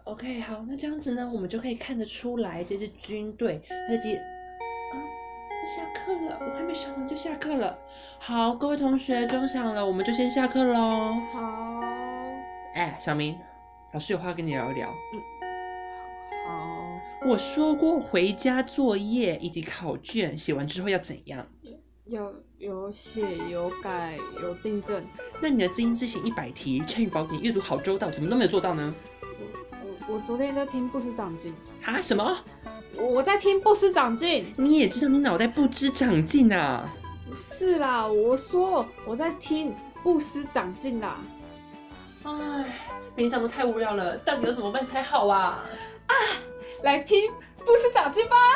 OK， 好，那这样子呢，我们就可以看得出来，这是军队。他直接下课了，我还没上完就下课了。好，各位同学，钟响了，我们就先下课喽。 好。 哎，小明，老师有话跟你聊一聊。 好。 我说过，回家作业以及考卷写完之后要怎样？ 有写有改有订正。 那你的字音字形100题，成语宝典阅读好周到，怎么都没有做到呢？ 我昨天在听不思长进。 哈？什么？ 我在听不思长进。 你也知道你脑袋不知长进啊？ 不是啦，我说我在听不思长进啦。 唉，每天上都太无聊了，到底要怎么办才好啊？ 来听不思长进吧。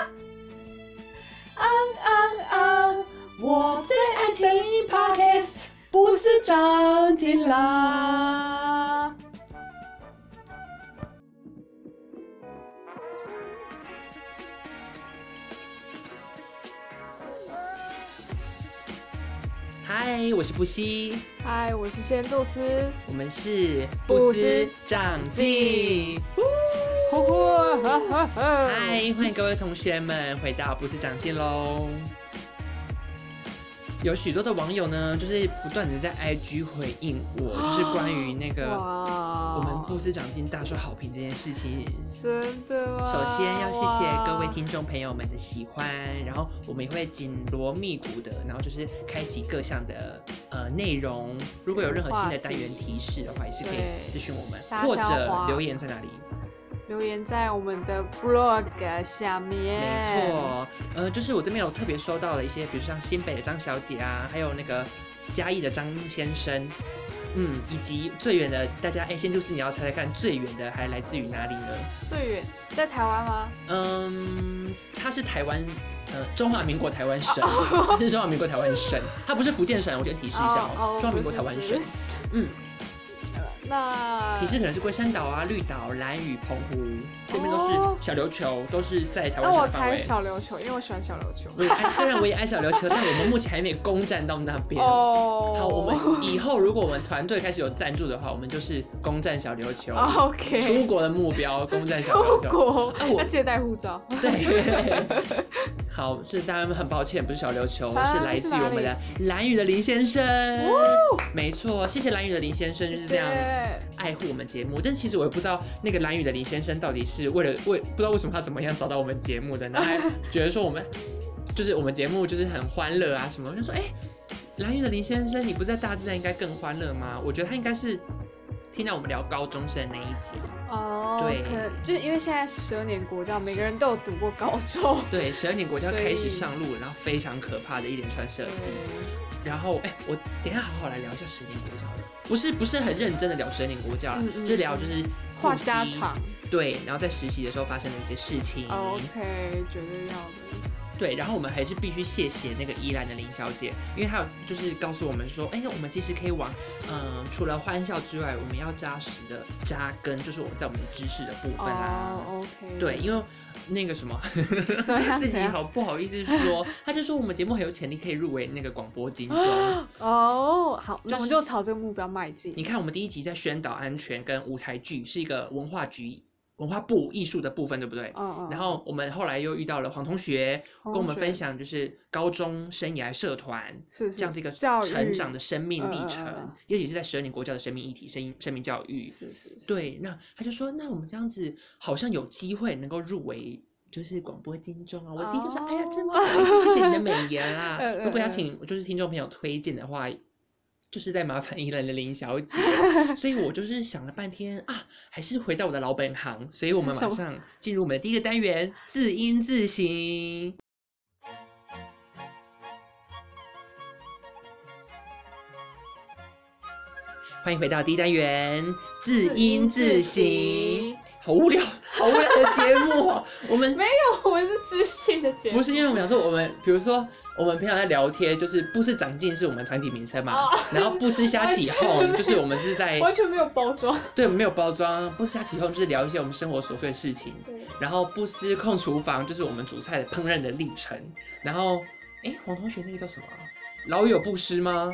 我最爱听 Podcast 不思长进啦。 嗨，我是布西。 嗨，我是仙杜斯。 我们是不思长进。嗨，欢迎各位同学们回到不思长进喽。有许多的网友呢，就是不断的在 IG 回应我，就是关于那个我们不思长进大受好评这件事情。 真的吗？ 首先要谢谢各位听众朋友们的喜欢，然后我们也会紧锣密鼓的，然后就是开启各项的内容。如果有任何新的单元提示的话，也是可以咨询我们，或者留言在哪里？ 留言在我们的 blog 下面。 没错，就是我这边有特别收到了一些，比如像新北的张小姐啊，还有那个嘉义的张先生，以及最远的大家，仙杜斯你要猜猜看，最远的还来自于哪里呢？ 最远在台湾吗？ 他是台湾，中华民国台湾省，他是中华民国台湾省，他不是福建省，我先提示一下中华民国台湾省， 那提示可能是龟山岛啊、绿岛、兰屿、澎湖，这边都是小琉球，都是在台湾省的范围。 那我猜小琉球，因为我喜欢小琉球。 虽然我也爱小琉球，但我们目前还没攻占到那边。好，我们以后如果我们团队开始有赞助的话，我们就是攻占小琉球。 OK。 出国的目标，攻占小琉球。 出国？要借带护照。 对。好，是当然很抱歉，不是小琉球，是来自于我们的兰屿的林先生。没错，谢谢兰屿的林先生，就是这样爱护我们节目。但是其实我也不知道那个兰屿的林先生到底是不知道为什么他怎么样找到我们节目的，然后还觉得说我们节目就是很欢乐啊什么，我就说兰屿的林先生，你不是在大自然应该更欢乐吗？我觉得他应该是听到我们聊高中生那一集。对， 可能就是因为现在12年国教，每个人都有读过高中。 对，12年国教开始上路，然后非常可怕的一连串设计。然后我等一下好好来聊一下10年国教的，不是很认真的聊12年国教啦，就是聊就是话家常。对， 然后在实习的时候发生的一些事情。 OK， 绝对要的。 对，然后我们还是必须谢谢那个宜兰的林小姐，因为她有就是告诉我们说，我们其实可以往除了欢笑之外，我们要扎实的扎根，就是我们在我们的知识的部分啦。 OK。 对，因为那个什么，自己好不好意思说，他就说我们节目很有潜力可以入围那个广播金钟。 好，那我们就朝这个目标迈进。 你看，我们第一集在宣导安全跟舞台剧，是一个文化部艺术的部分，对不对？然后我们后来又遇到了黄同学，跟我们分享就是高中生涯社团这样子一个成长的生命历程，也是在12年国教的生命议题、生命教育。 是。 对，那他就说，那我们这样子好像有机会能够入围。就是广播金钟啊，我自己就说，哎呀，真不好意思，谢谢你的美言啦。如果要请就是听众朋友推荐的话，就是在麻烦宜兰的林小姐。所以我就是想了半天啊，还是回到我的老本行，所以我们马上进入我们的第一个单元——字音字形。欢迎回到第一单元字音字形。好无聊的节目哦！我们没有，我们是知性的节目。 不是因为我们想说，比如说我们平常在聊天，就是不思长进是我们团体名称嘛，然后不思瞎起哄就是我们是在完全没有包装。 对，没有包装。不思瞎起哄就是聊一些我们生活琐碎的事情。然后不思控厨房就是我们煮菜的烹饪的历程。然后黄同学那个叫什么？老友不失吗？ 我不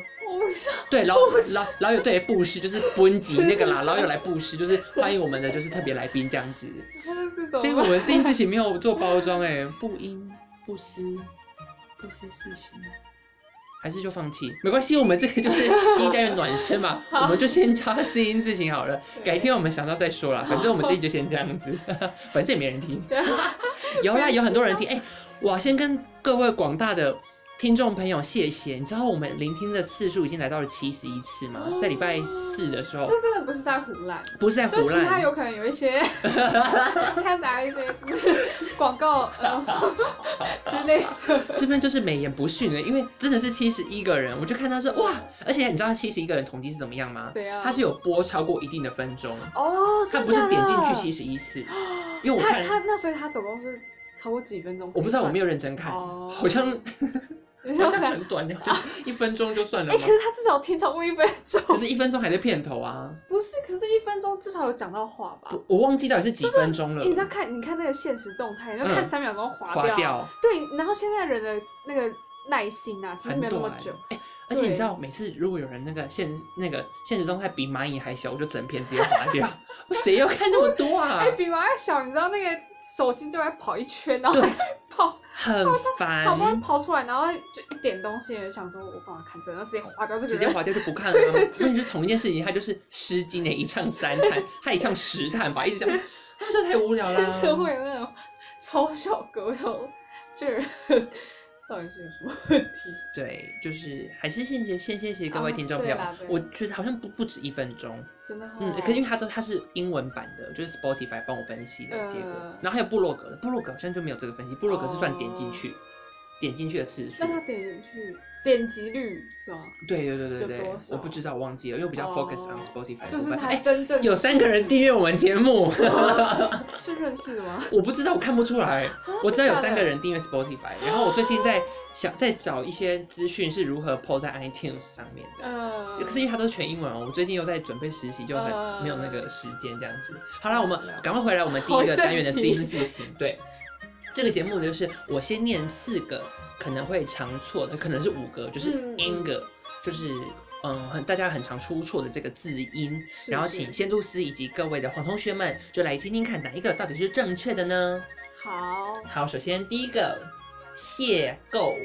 对，老友对布施就是bun吉那个啦，老友来布施就是欢迎我们的就是特别来宾这样子。所以我们这自己没有做包装不因不思事情。还是就放弃，没关系，我们这个就是第一单元暖身嘛，我们就先教他自音自行好了，改天我们想到再说啦，反正我们自己就先这样子，反正也没人听。有啦，有很多人听，我先跟各位广大的听众朋友谢谢，你知道我们聆听的次数已经来到了71次吗？在礼拜4的时候， 这真的不是在胡乱， 不是在胡乱， 就其他有可能有一些掺杂一些就是广告之类的。 这边就是美言不逊的，因为真的是71个人，我就看到说哇，而且你知道他71个人统计是怎么样吗？他是有播超过一定的分钟哦， 他不是点进去71次，因为我看那所以他总共是超过几分钟？ 我不知道，我没有认真看，好像。好像很短的，就1分钟就算了。 可是他至少听超过1分钟。 可是1分钟还在片头啊。 不是，可是1分钟至少有讲到话吧？ 我忘记到底是几分钟了。 你知道你看那个现实动态，你就看3秒钟滑掉。 对，然后现在人的那个耐心啊，其实没有那么久。 而且你知道，每次如果有人那个现实动态比蚂蚁还小，我就整篇直接滑掉。谁要看那么多啊？ 比蚂蚁小，你知道那个手机就在跑一圈，然后再跑。 很烦， 好不容易跑出来，然后就一点东西，想说我干嘛看这个，然后直接划掉这个， 直接划掉就不看了。因为就是同一件事情，它就是诗经的一唱3叹，它一唱10叹吧，一直这样，这太无聊了。 真的会有那种超小格头，就是到底是有什么问题？ 对，就是还是先谢谢各位听众朋友。我觉得好像不止1分钟。 真的可是因为它是英文版的，就是 Spotify 帮我分析的结果，然后还有部落格的，部落格好像就没有这个分析，部落格是算点进去的次数。 那它点进去点击率是吗？ 对，我不知道，我忘记了，因为我比较 focus on Spotify 就是它真正有3个人订阅我们节目， 是认识的吗？ 我不知道，我看不出来，我知道有3个人订阅 Spotify， 然后我最近在找一些资讯是如何 po 在 iTunes 上面的，可是因为它都是全英文我最近又在准备实习，就没有那个时间这样子。好啦，我们赶快回来，我们第一个单元的自音自行。对，这个节目就是我先念4个可能会常错的，可能是5个，就是 ing，就是大家很常出错的这个字音，然后请仙度丝以及各位的黄同学们就来听听看哪一个到底是正确的呢？好，首先第一个。邂逅，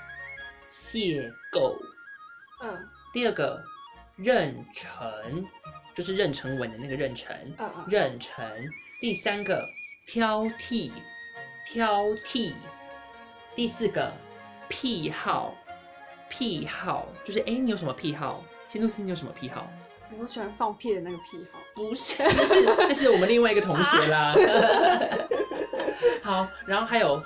第2个壬辰，就是壬辰文的那个壬辰，壬辰。第3个挑剔，第4个癖好，就是你有什么癖好？仙度丝你有什么癖好？ 我喜欢放屁的那个癖好。 不是，那是我们另外一个同学啦。好，然后还有。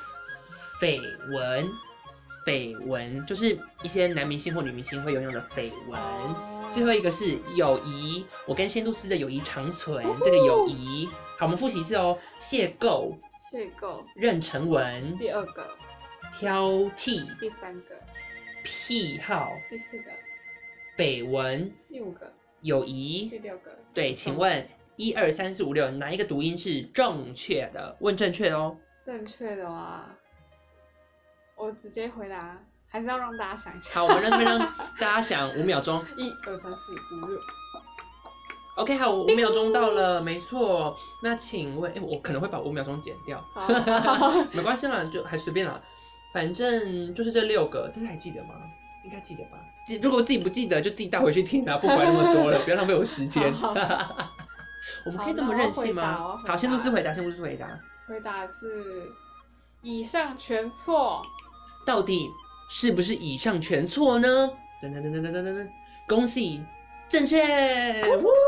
绯闻就是一些男明星或女明星会拥有的绯闻。最后一个是友谊，我跟仙度丝的友谊长存，这个友谊。好，我们复习一次哦。邂逅，壬辰文， 第2个， 挑剔， 第3个， 癖好， 第4个， 绯闻， 第5个， 友谊， 第6个。 对，请问1、2、3、4、5、6哪一个读音是正确的？问正确哦。 正确的话。我直接回答，还是要让大家想一下。 好，我们让大家想5秒钟。 1、2、3、4、5、6。 OK， 好，5秒钟到了，没错。那请问，我可能会把5秒钟剪掉，没关系啦，就还随便啦，反正就是这6个，大家还记得吗？应该记得吧？如果自己不记得，就自己带回去听啊，不管那么多了，不要浪费我时间。我们可以这么任性吗？好，仙度丝回答， 回答是以上全错。 到底是不是以上全错呢？恭喜，正确！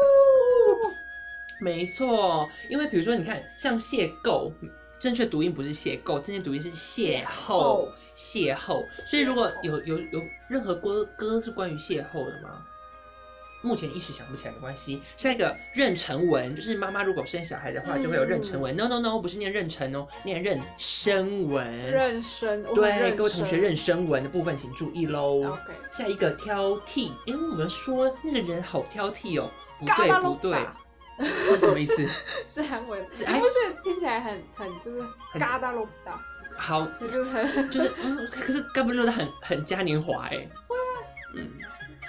没错，因为比如说你看，像邂逅，正确读音不是邂逅，正确读音是邂逅。所以如果有任何歌是关于邂逅的吗？目前一时想不起来，没关系。下一个壬辰文，就是妈妈如果生小孩的话，就会有壬辰文。No， 不是念壬辰哦，念壬生文。 壬生， 对，各位同学，壬生文的部分请注意喽。 Okay. 下一个挑剔，我们说那个人好挑剔哦，不对，这是什么意思？ 是韩文，你不是听起来很就是嘎达罗达？ 好，可是嘎布罗达很嘉年华哎。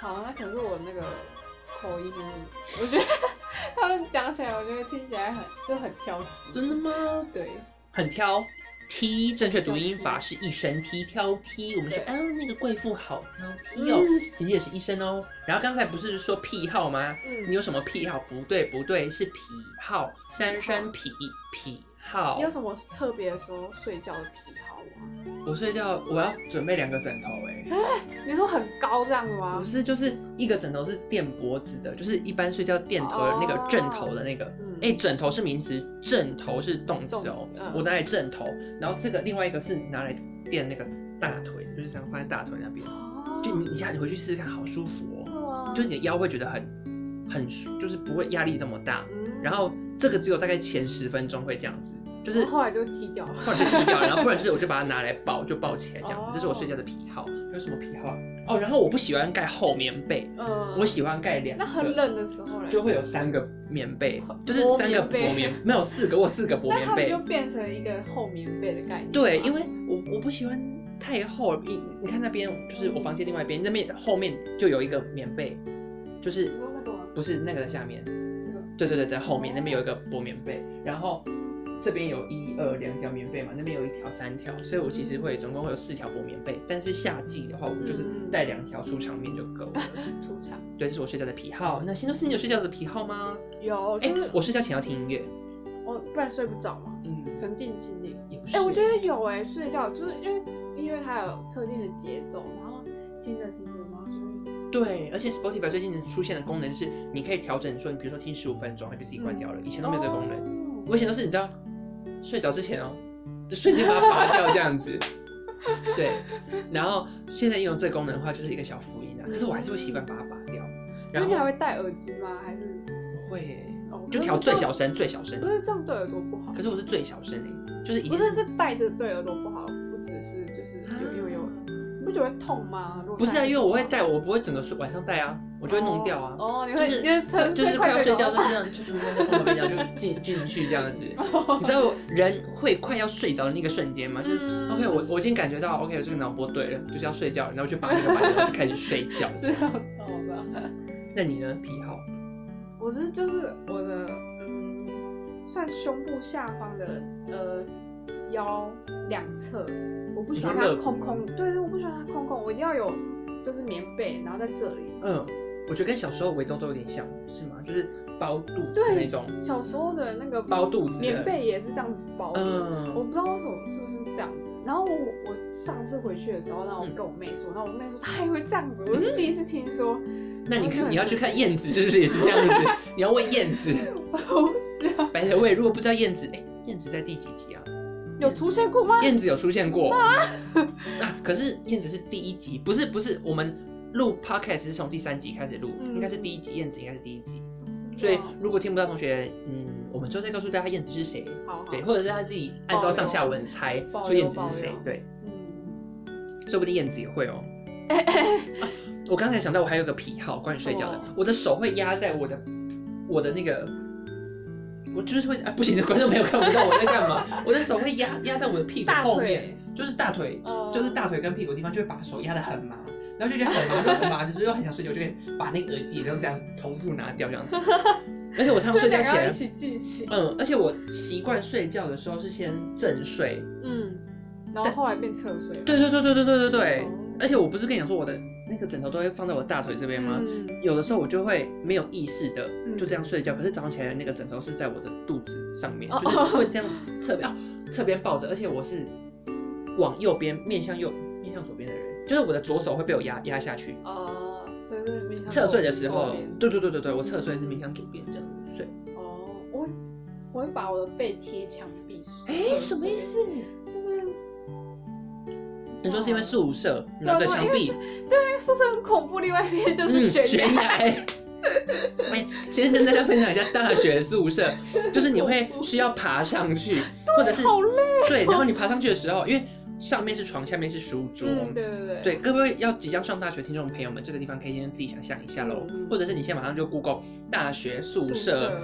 好，那可是我那个口音呢，我觉得他们讲起来，我觉得听起来很挑剔。 真的吗？ 对， 很挑。T 正确读音法是一声 T 挑剔，我们说那个贵妇好挑剔哦，其实也是一声哦。然后刚才不是说癖好吗？你有什么癖好？不对，是癖好，三声癖好。 你有什么特别的时候睡觉的癖好吗？ 我睡觉我要准备2个枕头你说很高这样子吗？ 不是，就是一个枕头是垫脖子的，就是一般睡觉垫头的那个枕头的那个。枕头是名词，枕头是动词哦。我拿来枕头，然后这个另外一个是拿来垫那个大腿，就是这样放在大腿那边。就你回去试试看，好舒服哦。是吗？就是你的腰会觉得很就是不会压力这么大。然后这个只有大概前10分钟会这样子。就是后来就踢掉了， 然后不然就是我就把它拿来抱起来这样子，这是我睡觉的癖好。有什么癖好哦？然后我不喜欢盖厚棉被，我喜欢盖2个。 那很冷的时候呢？ 就会有3个棉被，就是3个薄棉，没有4个，我4个薄棉被。 那它就变成一个厚棉被的概念。 对，因为我不喜欢太厚。你看那边就是我房间另外一边，那边后面就有一个棉被，就是不是那个的下面，对，在后面那边有一个薄棉被，然后。这边有1、2、2条棉被嘛，那边有1条、3条，所以我其实总共会有4条薄棉被。但是夏季的话，我就是带2条出场面就够了。 出场。对， 这是我睡觉的癖好。那新都是你有睡觉的癖好吗？ 有， 我睡觉前要听音乐。 不然睡不着嘛。沉浸心灵。 也不是。 我觉得有睡觉就是因为音乐它有特定的节奏，然后听着然后就会。 对，而且 Spotify 最近出现的功能就是你可以调整说，你比如说听15分钟，它就自己关掉了。以前都没有这个功能。我以前都是你知道。睡着之前就瞬间把它拔掉这样子，对。然后现在用这个功能的话，就是一个小福音啊。可是我还是会习惯把它拔掉。 然后你还会戴耳机吗？还是？ 我会就调最小声，最小声。 不是这样对耳朵不好。 可是我是最小声就是不是戴着对耳朵不好，不只是就是有。你不觉得会痛吗？ 不是啊，因为我会戴，我不会整个晚上戴啊，我就会弄掉啊。 你会就是快要睡觉就这样，就在旁边这样就进去这样子。你知道人会快要睡着的那个瞬间吗？就是 OK， 我已经感觉到 OK， 这个脑波对了，就是要睡觉，然后就把那个完了就开始睡觉。 这样好吧？ 那你呢？癖好？ 我就是我的算胸部下方的腰2侧，我不喜欢它空空。对，我不喜欢它空空，我一定要有就是棉被，然后在这里。 我觉得跟小时候围兜都有点像，是吗？就是包肚子那种。 小时候的那个包肚子棉被也是这样子包的。我不知道为什么是不是这样子。然后我上次回去的时候，然后我跟我妹说，然后我妹说她也会这样子，我是第一次听说。 那你要去看燕子是不是也是这样子？你要问燕子。 不是啊。 白德卫，如果不知道燕子，燕子在第几集啊？ 有出现过吗？ 燕子有出现过可是燕子是第1集，不是我们录 podcast 是从第3集开始录，应该是第1集，燕子应该是第1集。所以如果听不到同学，我们之后再告诉大家燕子是谁，对，或者是他自己按照上下文猜说燕子是谁，对，说不定燕子也会哦。我刚才想到我还有个癖好，关于睡觉的，我的手会压在我的那个。我就是会不行的，观众朋友看不到我在干嘛。我的手会压在我的屁股后面，就是大腿，就是大腿跟屁股的地方，就会把手压得很麻，然后就觉得很麻，就是又很想睡觉，就会把那个耳机也就这样同步拿掉这样子。而且我常常睡觉前， 一起进行。 而且我习惯睡觉的时候是先正睡， 然后后来变侧睡。 对。而且我不是跟你讲说我的那个枕头都会放在我大腿这边吗？有的时候我就会没有意识的就这样睡觉，可是早上起来那个枕头是在我的肚子上面，就是会这样侧边抱着，而且我是往右边面向左边的人，就是我的左手会被我压下去。 所以是面向侧睡的时候，对，我侧睡是面向左边这样睡。 我会把我的背贴墙壁睡。 什么意思？ 就是。 你说是因为宿舍你的墙壁？ 对，宿舍很恐怖，另外一边就是悬崖。 先跟大家分享一下大学宿舍，就是你会需要爬上去，或者是好累。 对，然后你爬上去的时候，因为上面是床，下面是书桌。对，各位要即将上大学听众朋友们，这个地方可以先自己想象一下喽，或者是你现在马上就 Google 大学宿舍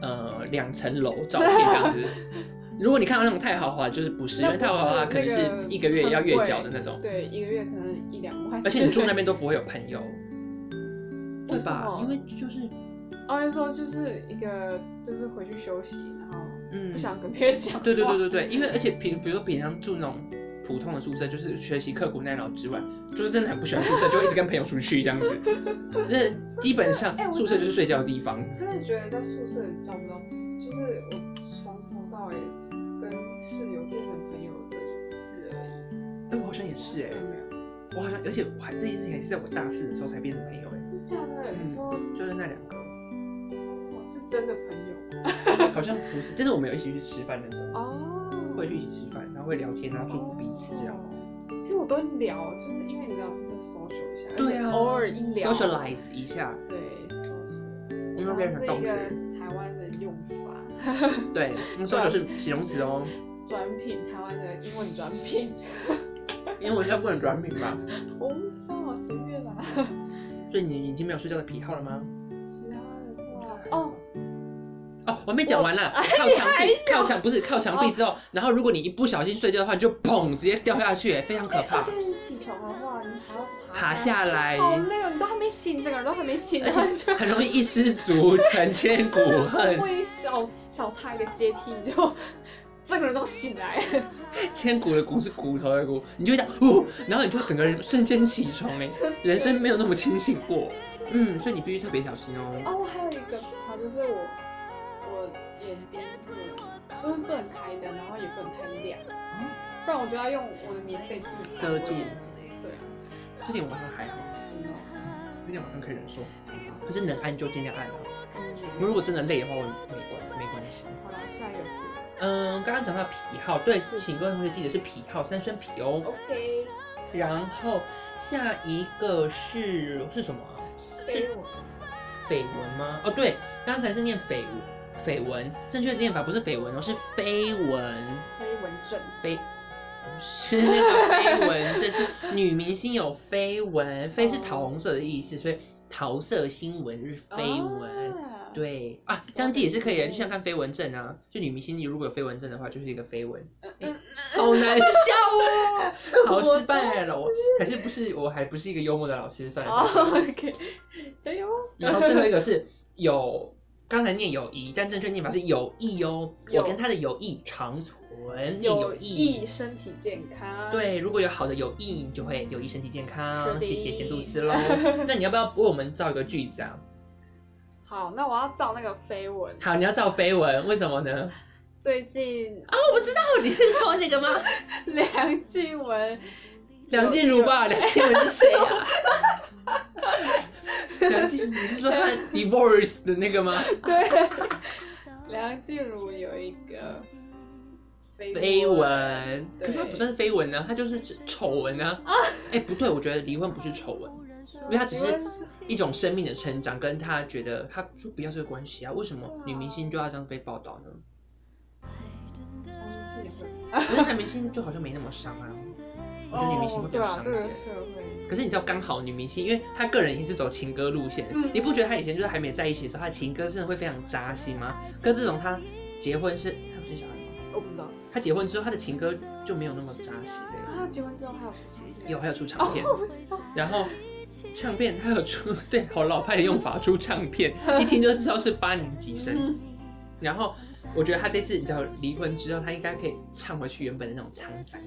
2层楼照片这样子。如果你看到那种太豪华，就是不是，因为太豪华可能是1个月要月缴的那种。 对，1个月可能1-2万。 而且你住那边都不会有朋友。 对吧？因为就是， 就说就是一个就是回去休息，然后不想跟别人讲话。 对，因为而且比如说平常住那种普通的宿舍，就是学习刻苦耐劳之外，就是真的很不喜欢宿舍，就会一直跟朋友出去这样子。那基本上宿舍就是睡觉的地方。 真的觉得在宿舍交不到，就是我从头到尾跟室友变成朋友的1次而已。 我好像也是我好像，而且我还这件事情还是在我大4的时候才变成朋友真假的？你说就是那2个， 我是真的朋友？ 好像不是，就是我们有一起去吃饭的时候，会去一起吃饭，然后会聊天，然后祝福彼此这样。 其实我都聊，就是因为你知道，就是 social 一下， 对啊， 偶尔一聊 socialize 一下， 对， 我们变成是一个台湾的用法， 对，social 是形容词哦， 转品，台湾的英文转品。 英文要不能转品吧？ 我不知道，随便啦。 所以你已经没有睡觉的癖好了吗？ 其他的话，我还没讲完啦。靠墙壁之后，然后如果你一不小心睡觉的话，你就砰直接掉下去，非常可怕。 而且你起床的话，你还要爬下来， 好累哦，你都还没醒，整个人都还没醒， 而且很容易一失足成千古恨。 会小踏一个阶梯，你就整个人都醒来。 千古的古是骨头的骨，你就讲然后你就整个人瞬间起床人生没有那么清醒过。所以你必须特别小心哦。 我还有一个就是我眼睛就是不能开灯，然后也不能太亮，不然我就要用我的棉被遮住。 对啊， 这点我好像还好，这点好像可以忍受。可是能按就尽量按如果真的累的话，我没关系。 好了，下一个是。 刚刚讲到癖好，对，请各位同学记得是癖好，3声癖哦。 OK。 然后下一个是什么啊？绯闻吗？对，刚才是念绯闻，正确的念法不是绯闻是绯闻。 绯闻症。 不是那个绯闻，这是女明星有绯闻，绯是桃红色的意思，所以桃色新闻是绯闻。对这样记也是可以的，就像看绯闻症啊，就女明星如果有绯闻症的话，就是一个绯闻。好难笑好失败了我还不是一个幽默的老师，算了。 OK， 加油。 然后最后一个是刚才念友谊，但正确念法是友谊哦。我跟他的友谊长存， 友谊身体健康。 对，如果有好的友谊，你就会友谊身体健康。谢谢仙杜斯喽。那你要不要为我们造一个句子啊？ 好，那我要造那个绯闻。 好，你要造绯闻，为什么呢？ 最近我知道你是说那个吗？ 梁静茹吧？梁静茹是谁啊？梁静茹，你是说她 divorce 的那个吗？ 对，梁静茹有一个绯闻，可是她不算是绯闻呢，她就是丑闻啊。不对，我觉得离婚不是丑闻。因为他只是一种生命的成长，跟他觉得他就不要这个关系啊，为什么女明星就要这样被报道呢？可是男明星就好像没那么伤啊，我觉得女明星会比较伤一点。可是你知道，刚好女明星，因为她个人也是走情歌路线，你不觉得她以前就是还没在一起的时候，她的情歌真的会非常扎心吗？可是自从她结婚她有生小孩吗？ 我不知道。 她结婚之后，她的情歌就没有那么扎心她结婚之后还有出唱片，然后。唱片他有出，对，好老派的用法，出唱片，一听就知道是8年级生。然后我觉得他这次你知道离婚之后，他应该可以唱回去原本的那种沧桑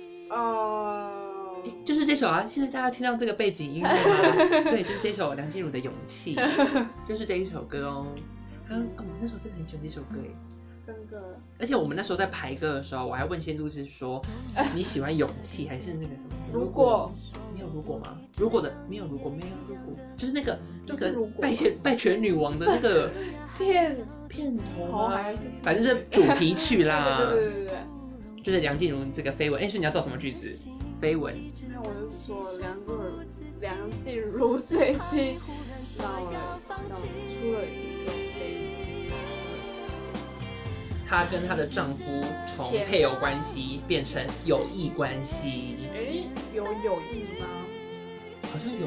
感。就是这首啊，现在大家听到这个背景音乐吗？对，就是这首梁静茹的《勇气》，就是这一首歌哦。我们那时候真的很喜欢这首歌耶。而且我们那时候在排歌的时候，我还问仙杜斯说：“你喜欢勇气还是那个什么？ 如果没有如果吗？如果的没有如果，就是那个拜权女王的那个片头吗？反正是主题曲啦。 对， 就是梁静茹这个绯闻。所以你要造什么句子？绯闻。 那我就说梁静茹最近闹出了一个绯闻。 她跟她的丈夫从配偶关系变成友谊关系。 有友谊吗？ 好像有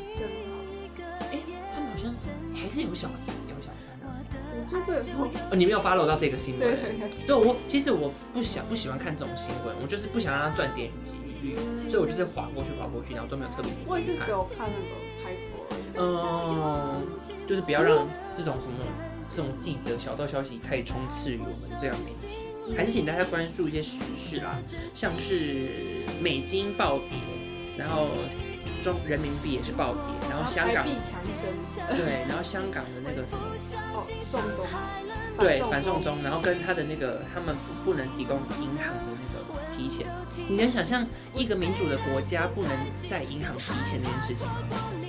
他们好像还是有小三啊。 我说这个你没有 follow 到这个新闻？ 对， 其实我不喜欢看这种新闻，我就是不想让它赚点击率，所以我就是划过去，然后都没有特别去看。 我也是只有看那个开头。 就是不要让这种记者小道消息太充斥于我们这样媒体，还是请大家关注一些时事啦，像是美金暴跌，然后人民币也是暴跌，然后香港对，然后香港的那个什么送中， 对，反送中，然后跟他的那个他们不能提供银行的那个提钱，你能想象一个民主的国家不能在银行提钱这件事情吗？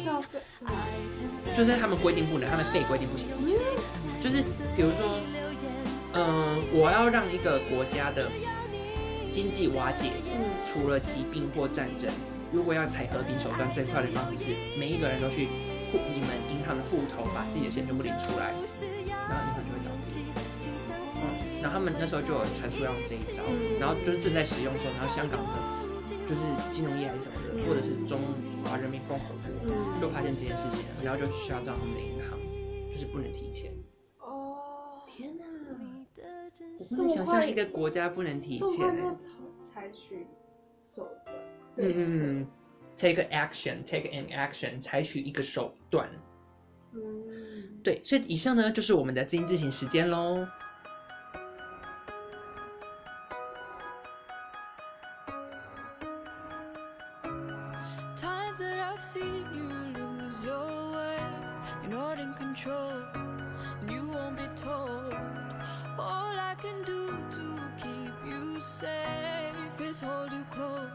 就是他们规定不能，他们非规定不行。就是比如说，我要让一个国家的经济瓦解，除了疾病或战争，如果要采和平手段，最快的方式是每一个人都去你们银行的户头把自己的钱全部领出来，然后银行就会倒闭。然后他们那时候就有传出要用这一招，然后就是正在使用的时候，然后香港的就是金融业还是什么的，或者是中华人民共和国，就发现这件事情，然后就需要到他们的银行，就是不能提钱。天哪！我不能想象一个国家不能提钱。 采取手段。 take an action， 采取一个手段。对，所以以上呢就是我们的自音自省时间咯。Times that I've seen you lose your way, you're not in control, and you won't be told. All I can do to keep you safe is hold you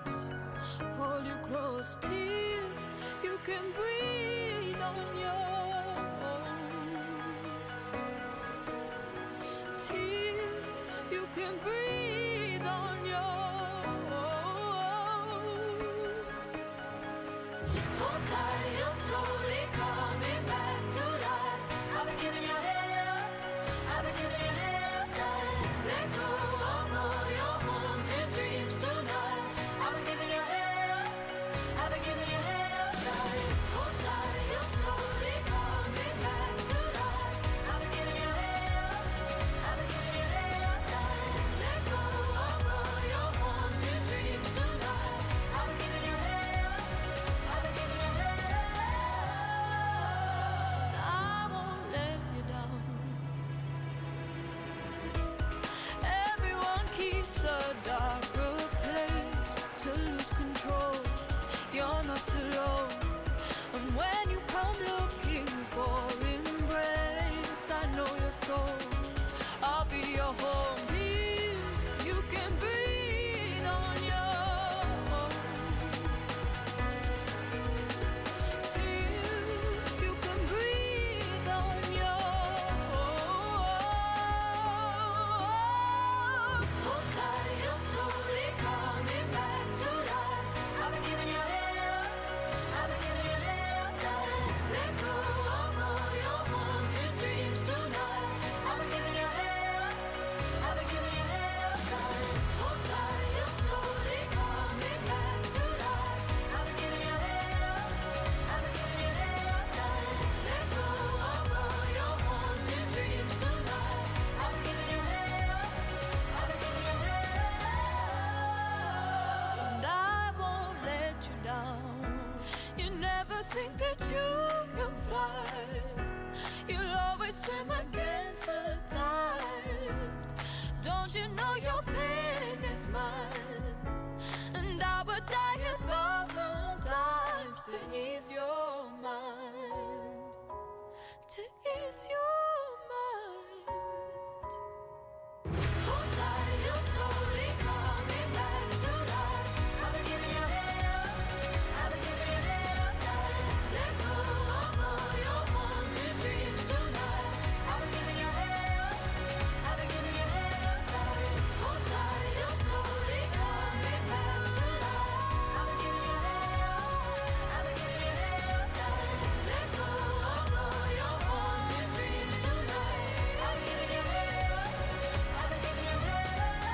close till you can breathe on your own, till you can breathe on your own. Hold tight, you're slowly coming back to life. I've been giving your head up, I've been giving your head up tight. Let go of all your haunted dreams tonight. I've been giving your head up, I've been giving your head up tight. Hold tight, you're slowly coming back to life. I've been giving your head up, I've been giving your head up tight. Let go of all your haunted dreams tonight. I've been giving your head up, I've been giving your head up. I won't let you down. Everyone keeps a darker place to lose control. You're not alone. And when you come looking for embrace, I know your soul. I'll be your home till you can breathe on your own, till you can breathe on your own. Hold tight, you're slowly coming back to life. I've been giving your head up, I've been giving your head up tight. Let go of all your haunted dreams tonight. I've been giving your head up, I've been giving your head up tight. Hold tight, you're slowly coming back to life. I've been giving your head up, I've been giving your head up tight. Let go of all your haunted dreams tonight. I've been giving your head up, I've been giving your head up, and I won't let you down. You never think that you can fly. You'll always swim against the tide. Don't you know your pain is mine? And I would die 1,000 times to ease your mind, to ease your mind. Hold tight, you're slowly coming back to life. I've been giving your head up, I've been giving your head up tight. Let go of all your haunted dreams tonight. I've been giving your head up, I've been giving your head up tight. Hold tight, you're slowly coming back to life. I've been giving your head up, I've been giving your head up tight. Let go of all your haunted dreams tonight. I've been giving your head up, I've been giving your head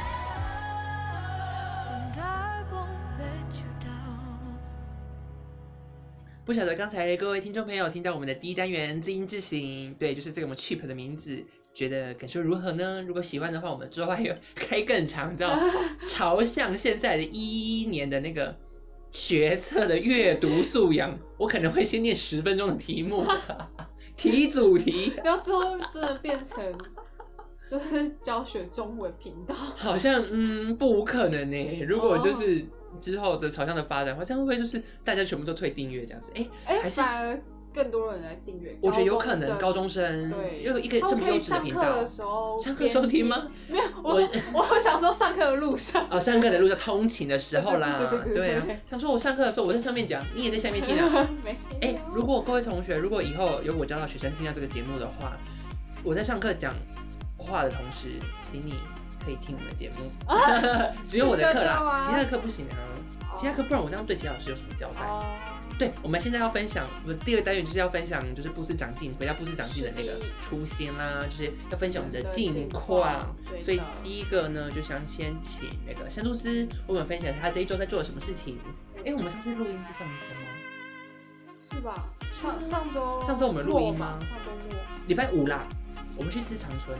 up, and I won't let you down. 不晓得刚才各位听众朋友听到我们的第一单元自音自省，对，就是这个我们 Cheap 的名字，觉得感受如何呢？如果喜欢的话，我们之后还有开更长，你知道，朝向现在的2011年的那个学测的阅读素养，我可能会先念10分钟的题目，题主题， 然后之后真的变成就是教学中文频道， 好像不可能呢。如果就是之后的朝向的发展的话，这样会不会就是大家全部都退订阅这样子？还是反而更多人来订阅。 我觉得有可能高中生对， 又一个这么优质的频道，上课收听吗？ 没有，我想说上课的路上上课的路上通勤的时候啦，对啊，想说我上课的时候我在上面讲，你也在下面听啊。如果各位同学，如果以后有我教导学生听到这个节目的话，我在上课讲话的同时，请你可以听我们的节目，只有我的课啦，其他的课不行啊，其他课不然我这样对其他老师有什么交代？对，我们现在要分享，我们第2个单元就是要分享，就是布斯长进，回到布斯长进的那个初心啦，就是要分享我们的近况。所以第一个呢，就想先请那个圣露丝为我们分享他这一周在做了什么事情。我们上次录音是上周吗？ 是吧？上周我们录音吗？ 上周末， 礼拜5啦，我们去吃长春。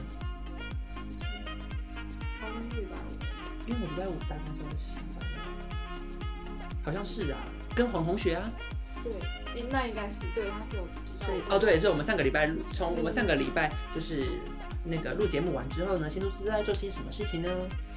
礼拜5， 因为我礼拜5大概就是好像是啊，跟黄同学啊。 对，那应该是对，他是有。 对，所以我们上个礼拜从我们上个礼拜就是那个录节目完之后呢，仙都是在做些什么事情呢？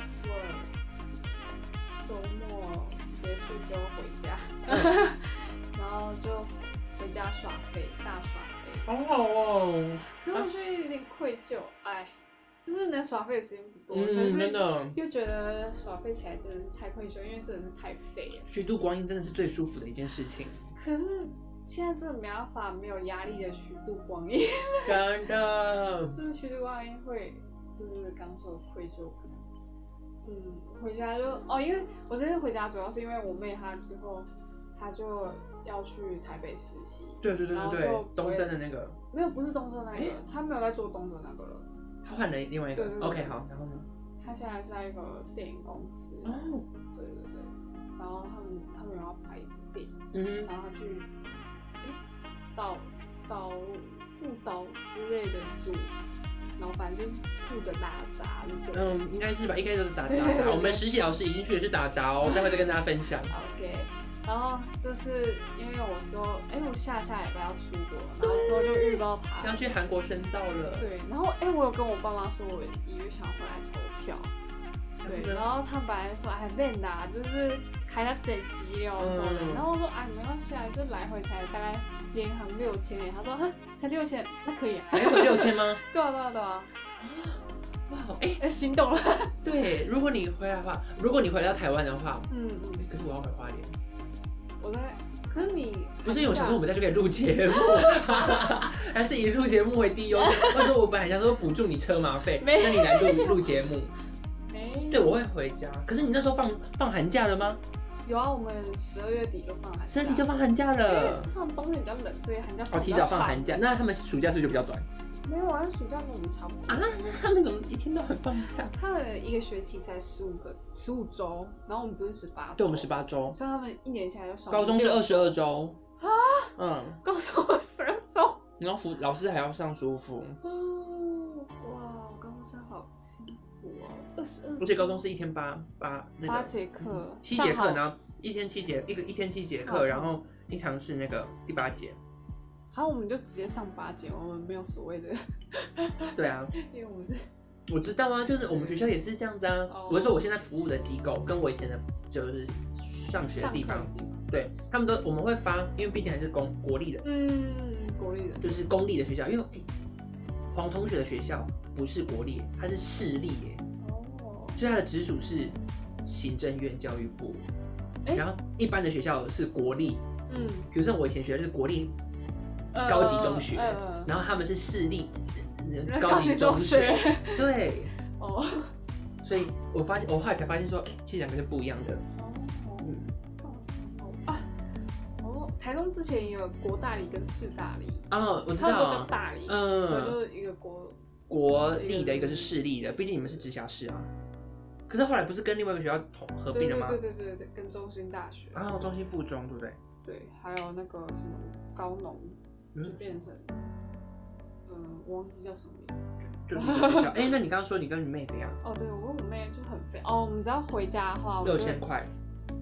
周末结束之后回家，然后就回家耍废，大耍废。 好好哦。 可是我觉得有点愧疚，就是能耍废的时间不多，可是真的又觉得耍废起来真的是太愧疚，因为真的是太废了。 虚度光阴真的是最舒服的一件事情。 可是现在真的没办法，没有压力的虚度光阴。 真的。 就是虚度光阴会，就是刚说的愧疚感。回家就因为我这次回家主要是因为我妹她之后，她就要去台北实习。对， 东升的那个。 没有，不是东升那个，她没有在做东升那个了。 他换了另外一个。OK， 好，然后呢？ 他现在是在一个电影公司。对。然后他们有要拍电影，然后他去导副导之类的组，然后反正就是负责打杂的。 应该是吧，应该都是打杂。我们实习老师已经去的是打杂哦，待会再跟大家分享。 OK。然后就是因为我之后，我下礼拜要出国，然后之后就遇到他要去韩国深造了。 对，然后我有跟我爸妈说，我1月想回来投票。对，然后他们本来说累啦，就是开到飞机了什么的，然后我说没关系啊，就来回才大概联航6000耶。他说才6000，那可以。 来回6000吗？ 对啊。 哇， 心动了。 对，如果你回来的话，如果你回到台湾的话，可是我要回花莲。 可是你不是因为我想说我们在这边录节目，还是以录节目为第一优先。或者说我本来想说补助你车马费，那你来录节目。对，我会回家。可是你那时候放寒假了吗？ 有啊，我们12月底就放寒假。 12月底就放寒假了。 因为他们冬天比较冷，所以寒假放提早放寒假。那他们暑假是不是就比较短？ 没有啊，暑假跟我们差不多。 那他们怎么一天到晚放假？ 他们一个学期才15周，然后我们不是18周。 对，我们18周。 所以他们1年下来就少。 高中是22周。 高中22周。 然后老师还要上舒服。 哇，高中生好辛苦哦，22。 而且高中是1天8 节课 ，7节课，然后一天7节课，然后一堂是那个第8节。 好，我们就直接上8节，我们没有所谓的。 对啊， 因为我们是。 我知道啊，就是我们学校也是这样子啊。我是说我现在服务的机构跟我以前的就是上学的地方，对他们我们会发，因为毕竟还是国立的。 国立的。就是公立的学校，因为黄同学的学校不是国立，它是市立耶。所以它的直属是行政院教育部。然后一般的学校是国立。比如说我以前学的是国立高级中学，然后他们是市立高级中学，对，所以我后来才发现说，其实2个是不一样的。 台中之前也有国大理跟市大理。 我知道。 他们都叫大理。就是一个国立的，一个是市立的，毕竟你们是直辖市啊。可是后来不是跟另外一个学校合并了吗？ 对，跟中兴大学。 中兴附中，对不对？ 对，还有那个什么高农，就变成，我忘记叫什么名字。 就是学校。那你刚刚说你跟你妹怎样？ 对，我跟我妹就很废。我们只要回家的话，6000 块。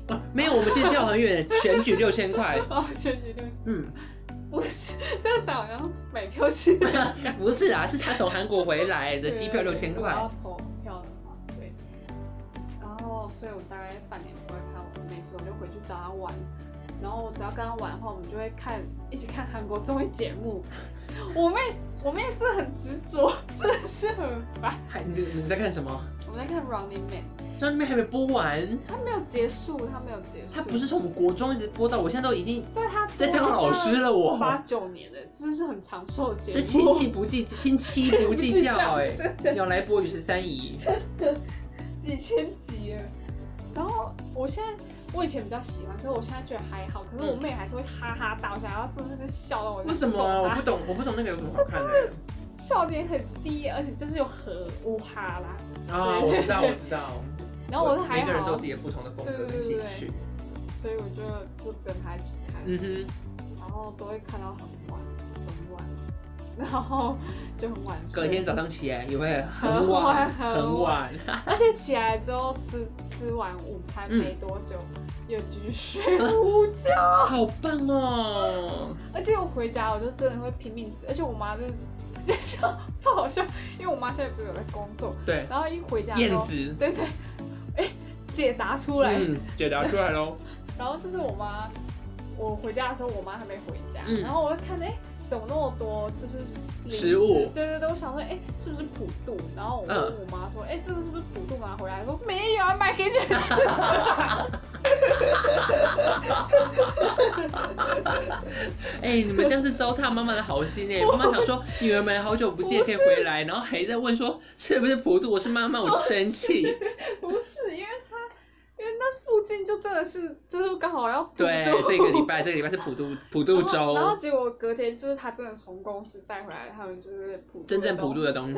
没有，我们其实跳很远，全举6000块。 哦，全举6000。不是这样讲，好像买票去。 不是啊，是他从韩国回来的机票6000块。 要投票的话，对。然后，所以我大概半年不会看，我没事我就回去找他玩。然后只要跟他玩的话，我们就会一起看韩国综艺节目。我妹真的很执着，真的是很烦。 你在看什么？ 我们在看《Running Man》。 Running Man 还没播完， 它没有结束。它不是从我们国中一直播到我现在都已经对他在当老师了。我 89年的，这是很长寿的节目。 是亲戚不计较哎，鸟来播与13姨， 真的几千集了。然后我以前比较喜欢，可是我现在觉得还好。可是我妹还是会哈哈大笑，然后真的是笑到我。 为什么？我不懂那个有什么好看的？ 笑点很低，而且就是有乌哈啦。 啊，我知道。 然后我是还好， 每个人都有自己的不同的风格跟兴趣， 所以我就跟他一起看。然后都会看到很晚，然后就很晚睡。 隔天早上起来也会很晚。 而且起来之后吃完午餐没多久，又继续睡午觉。 好棒哦！ 而且我回家我就真的会拼命吃，而且我妈就是超好笑，因为我妈现在不是有在工作， 对， 然后一回家燕子， 对，解答出来， 解答出来咯。 然后就是我回家的时候，我妈还没回家，然后我就看怎么那么多就是食物， 对，我想说是不是普渡？然后我问我妈说这个是不是普渡拿回来？说没有，买给你们吃。 你们这样是糟蹋妈妈的好心妈妈想说女儿们好久不见可以回来，然后还在问说是不是普渡？我是妈妈，我生气。 不是，因为那附近就真的是就是刚好要普渡。 对，这个礼拜是普渡周。 然后结果隔天就是他真的从公司带回来，他们就是真正普渡的东西。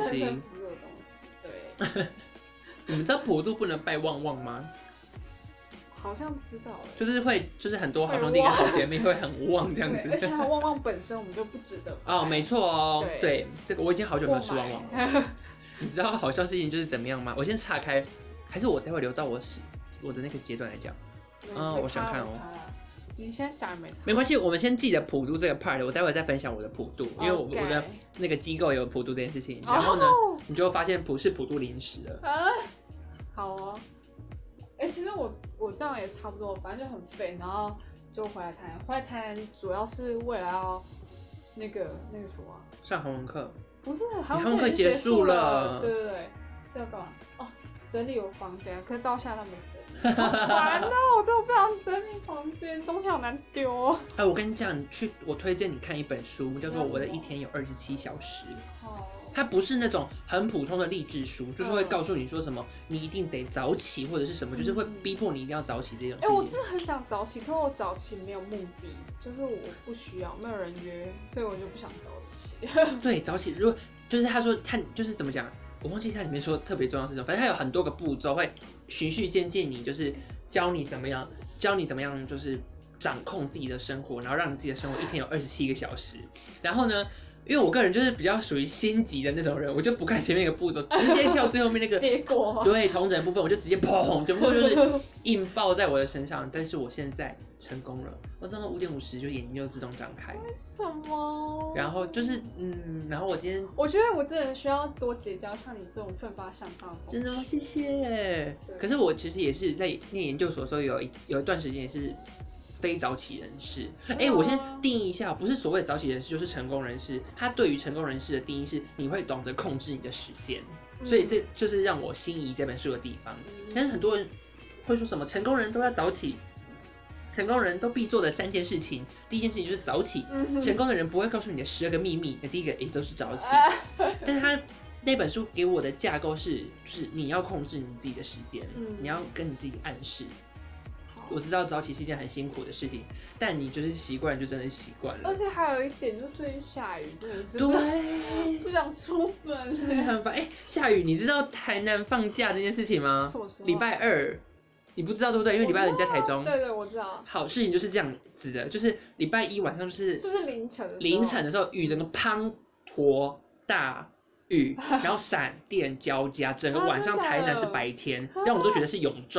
对。 你们知道普渡不能拜旺旺吗？ 好像知道了， 就是很多好兄弟跟好姐妹会很旺这样子， 而且它旺旺本身我们就不值得哦，没错哦，对，这个我已经好久没有吃旺旺了。你知道好笑事情就是怎么样吗？我先岔开，还是我待会留到我的那个阶段来讲？我想看哦。 你先讲没关系，我们先记得普渡这个 part， 我待会再分享我的普渡，因为我的那个机构有普渡这件事情，然后呢，你就会发现不是普渡零食了。 好哦。其实我这样也差不多，反正就很废，然后就回来谈，主要是为了要那个什么上韩文课。 不是， 韩文课结束了。 对，是要干嘛？整理我房间，可是到现在都没整理。好烦哦，我真的不想整理房间，东西好难丢哦。 我跟你讲，我推荐你看一本书，叫做《我的一天有27小时》。它不是那种很普通的励志书，就是会告诉你说什么你一定得早起或者是什么，就是会逼迫你一定要早起这种事情。 我真的很想早起，可是我早起没有目的，就是我不需要，没有人约，所以我就不想早起。 对，早起如果就是他说他就是怎么讲，我忘记他里面说特别重要是什么，反正他有很多个步骤会循序渐进，你就是教你怎么样就是掌控自己的生活，然后让你自己的生活一天有27个小时，然后呢。因为我个人就是比较属于心急的那种人，我就不看前面一个步骤，直接跳最后面那个结果。 对，同整部分我就直接砰，全部就是硬爆在我的身上。但是我现在成功了，我上到5点50就眼睛就自动张开。 为什么？ 然后就是然后我今天我觉得我真的需要多结交像你这种奋发向上的同学。 真的吗？谢谢。可是我其实也是在念研究所的时候有一段时间也是。非早起人士，我先定义一下，不是所谓的早起人士就是成功人士。他对于成功人士的定义是，你会懂得控制你的时间，所以这就是让我心仪这本书的地方。但是很多人会说什么成功人都要早起，成功人都必做的3件事情，第一件事情就是早起。成功的人不会告诉你的12个秘密，第一个都是早起。但是他那本书给我的架构是，就是你要控制你自己的时间，你要跟你自己暗示。我知道早起是一件很辛苦的事情，但你就是习惯，就真的习惯了。 而且还有一点，就最近下雨，真的是对， 不想出门， 真的很烦。下雨，你知道台南放假这件事情吗？ 什么时候？ 礼拜2，你不知道对不对？因为礼拜2你在台中。 对，我知道。 好，事情就是这样子的，就是礼拜1晚上是不是凌晨的时候，雨整个滂沱大雨，然后闪电交加，整个晚上台南是白天，让我都觉得是永昼。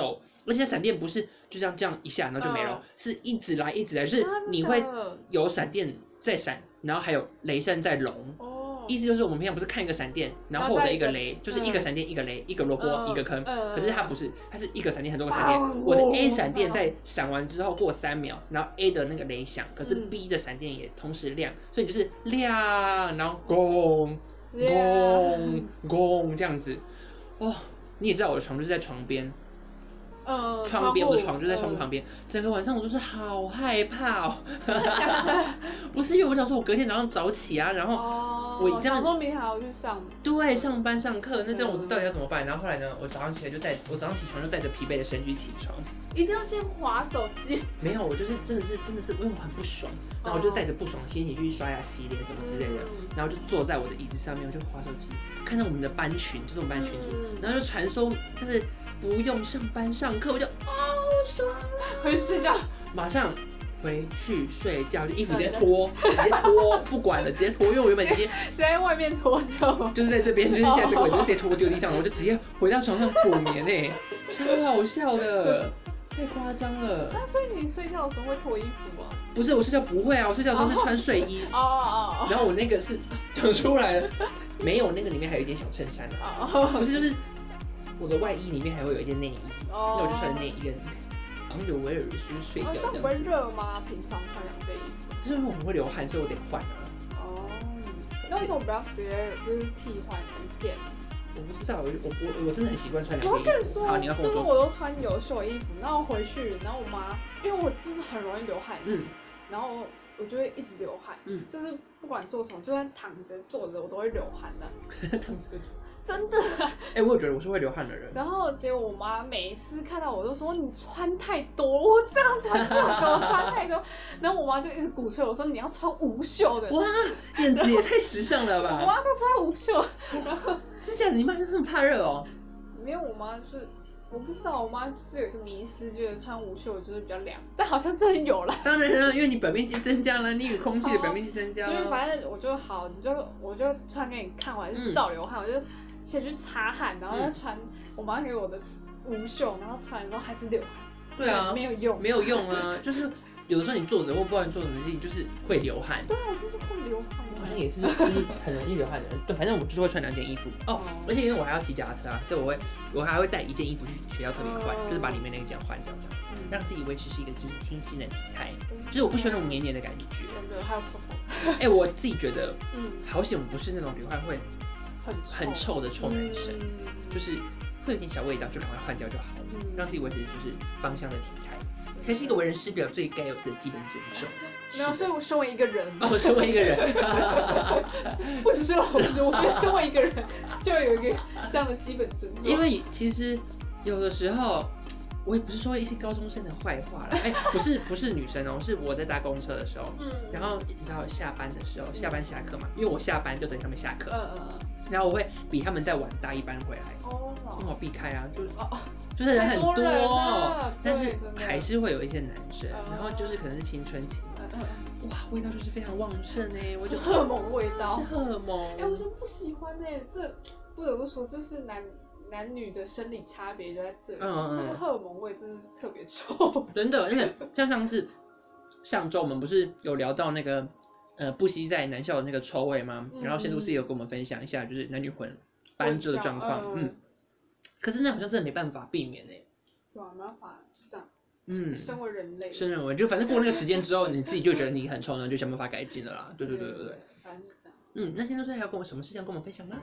而且闪电不是就这样一下然后就没了，是一直来，就是你会有闪电在闪，然后还有雷声在隆。意思就是我们平常不是看一个闪电，然后获得一个雷，就是一个闪电一个雷，一个萝卜一个坑。可是它不是，它是一个闪电很多个闪电。我的 A 闪电在闪完之后过3秒，然后 A 的那个雷响，可是 B 的闪电也同时亮，所以你就是亮，然后咣咣咣这样子。哦，你也知道我的床就是在床边。窗边，我的床就在窗户旁边，整个晚上我都是好害怕哦。不是因为我想说，我隔天早上早起啊，然后我这样说明还要去上， 对，上班上课，那这样我到底要怎么办？然后后来呢，我早上起床就带着疲惫的身躯起床， 一定要先滑手机。 没有，我就是真的是，因为我很不爽，然后我就带着不爽的心情去刷牙、洗脸什么之类的，然后就坐在我的椅子上面，我就滑手机，看到我们的班群，就是我们班群组，然后就传说就是不用上班上课，我就爽了， 回去睡觉， 马上回去睡觉，就衣服直接脱，不管了，直接脱，因为我原本直接在外面脱掉， 就是在这边，就是现在这个，我就直接脱丢地上了，我就直接回到床上补眠诶，超好笑的，太夸张了。 那所以你睡觉的时候会脱衣服吗？ 不是，我睡觉不会啊，我睡觉的时候是穿睡衣。然后我那个是讲出来了，没有那个里面还有一点小衬衫啊，不是，就是我的外衣里面还会有一件内衣，那我就穿内衣跟underwear就是睡觉。 这样不会热吗？平常穿2件衣服？ 就是因为我很会流汗，所以我得换啊。 那为什么不要直接就是替换一件？ 我不知道，我真的很习惯穿2件衣服。 我跟你说， 好，你要跟我说， 就是我都穿有袖衣服，然后回去，然后我妈，因为我就是很容易流汗，然后我就会一直流汗，就是不管做什么，就算躺着坐着，我都会流汗的。 躺着做。 真的， 我也觉得我是会流汗的人。 然后结果我妈每一次看到我都说你穿太多，我这样穿这种时候穿太多，然后我妈就一直鼓吹我说你要穿无袖的。 哇，燕子也太时尚了吧！ 我妈都穿无袖，然后是这样，你妈就这么怕热哦？ 没有，我妈就是我不知道，我妈就是有一个迷思，觉得穿无袖就是比较凉，但好像真的有啦。 当然因为你表面积增加了，你与空气的表面积增加了， 所以反正我就好，我就穿给你看，我还是照流汗，我就先去擦汗，然后再穿我妈给我的无袖，然后穿的时候还是流汗。 对啊， 没有用， 没有用啊，就是有的时候你坐着或不知道你做什么事情，就是会流汗。 对啊，我就是会流汗。 好像也是，就是很容易流汗的人。对，反正我就是会穿2件衣服哦，而且因为我还要骑脚踏车啊，所以我还会带1件衣服去学校特别换，就是把里面那一件换掉，这样让自己维持是一个就是清新的体态。就是我不喜欢那种黏黏的感觉。 真的，还有臭臭。 我自己觉得，好险我不是那种流汗会很臭的臭男生，就是会有点小味道，就赶快换掉就好了，让自己维持就是芳香的体态，才是一个为人师表最该有的基本尊重。 没有，所以我身为一个人， 身为一个人， 不只是老师，我觉得身为一个人就有一个这样的基本尊重。 因为其实有的时候。我也不是说一些高中生的坏话啦，不是女生哦，是我在搭公车的时候，然后你知道下班的时候，下班下课嘛，因为我下班就等他们下课，然后我会比他们再晚搭1班回来，因为我避开啊，就是人很多，但是还是会有一些男生，然后就是可能是青春期，哇，味道就是非常旺盛哎，我就荷尔蒙味道， 是荷尔蒙， 我真不喜欢哎，这不得不说就是男女的生理差别就在这里，就是那个荷尔蒙味真的是特别臭。 真的，而且像上周我们不是有聊到那个不惜在男校的那个臭味吗？然后仙都司也有跟我们分享一下，就是男女混班制的状况。可是那好像真的没办法避免哎。 对啊，没办法，就这样。身为人类， 就反正过那个时间之后，你自己就觉得你很臭呢，就想办法改进了啦。对， 反正就这样。 那仙都司还有跟我什么事情要跟我们分享吗？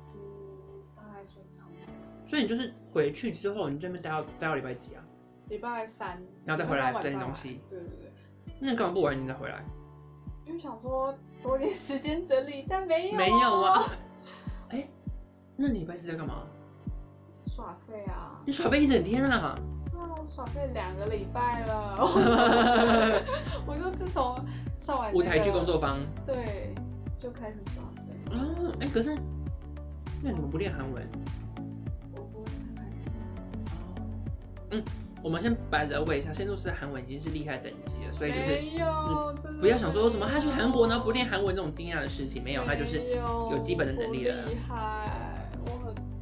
所以你就是回去之后，你这边待到礼拜几啊？ 礼拜3， 然后再回来整理东西。 对。 那你干嘛不晚一点再回来？ 因为想说多点时间整理，但没有。 没有啊？那你礼拜4在干嘛？ 耍废啊！ 你耍废1整天啊？ 对啊，我耍废2个礼拜了。我就自从上完舞台剧工作坊， 对，就开始耍废。 可是那你怎么不练韩文？我们先摆着问一下，仙都司的韩文已经是厉害等级了，所以就是不要想说什么他去韩国然后不练韩文这种惊讶的事情，没有，他就是有基本的能力了。 厉害，我很糟糕。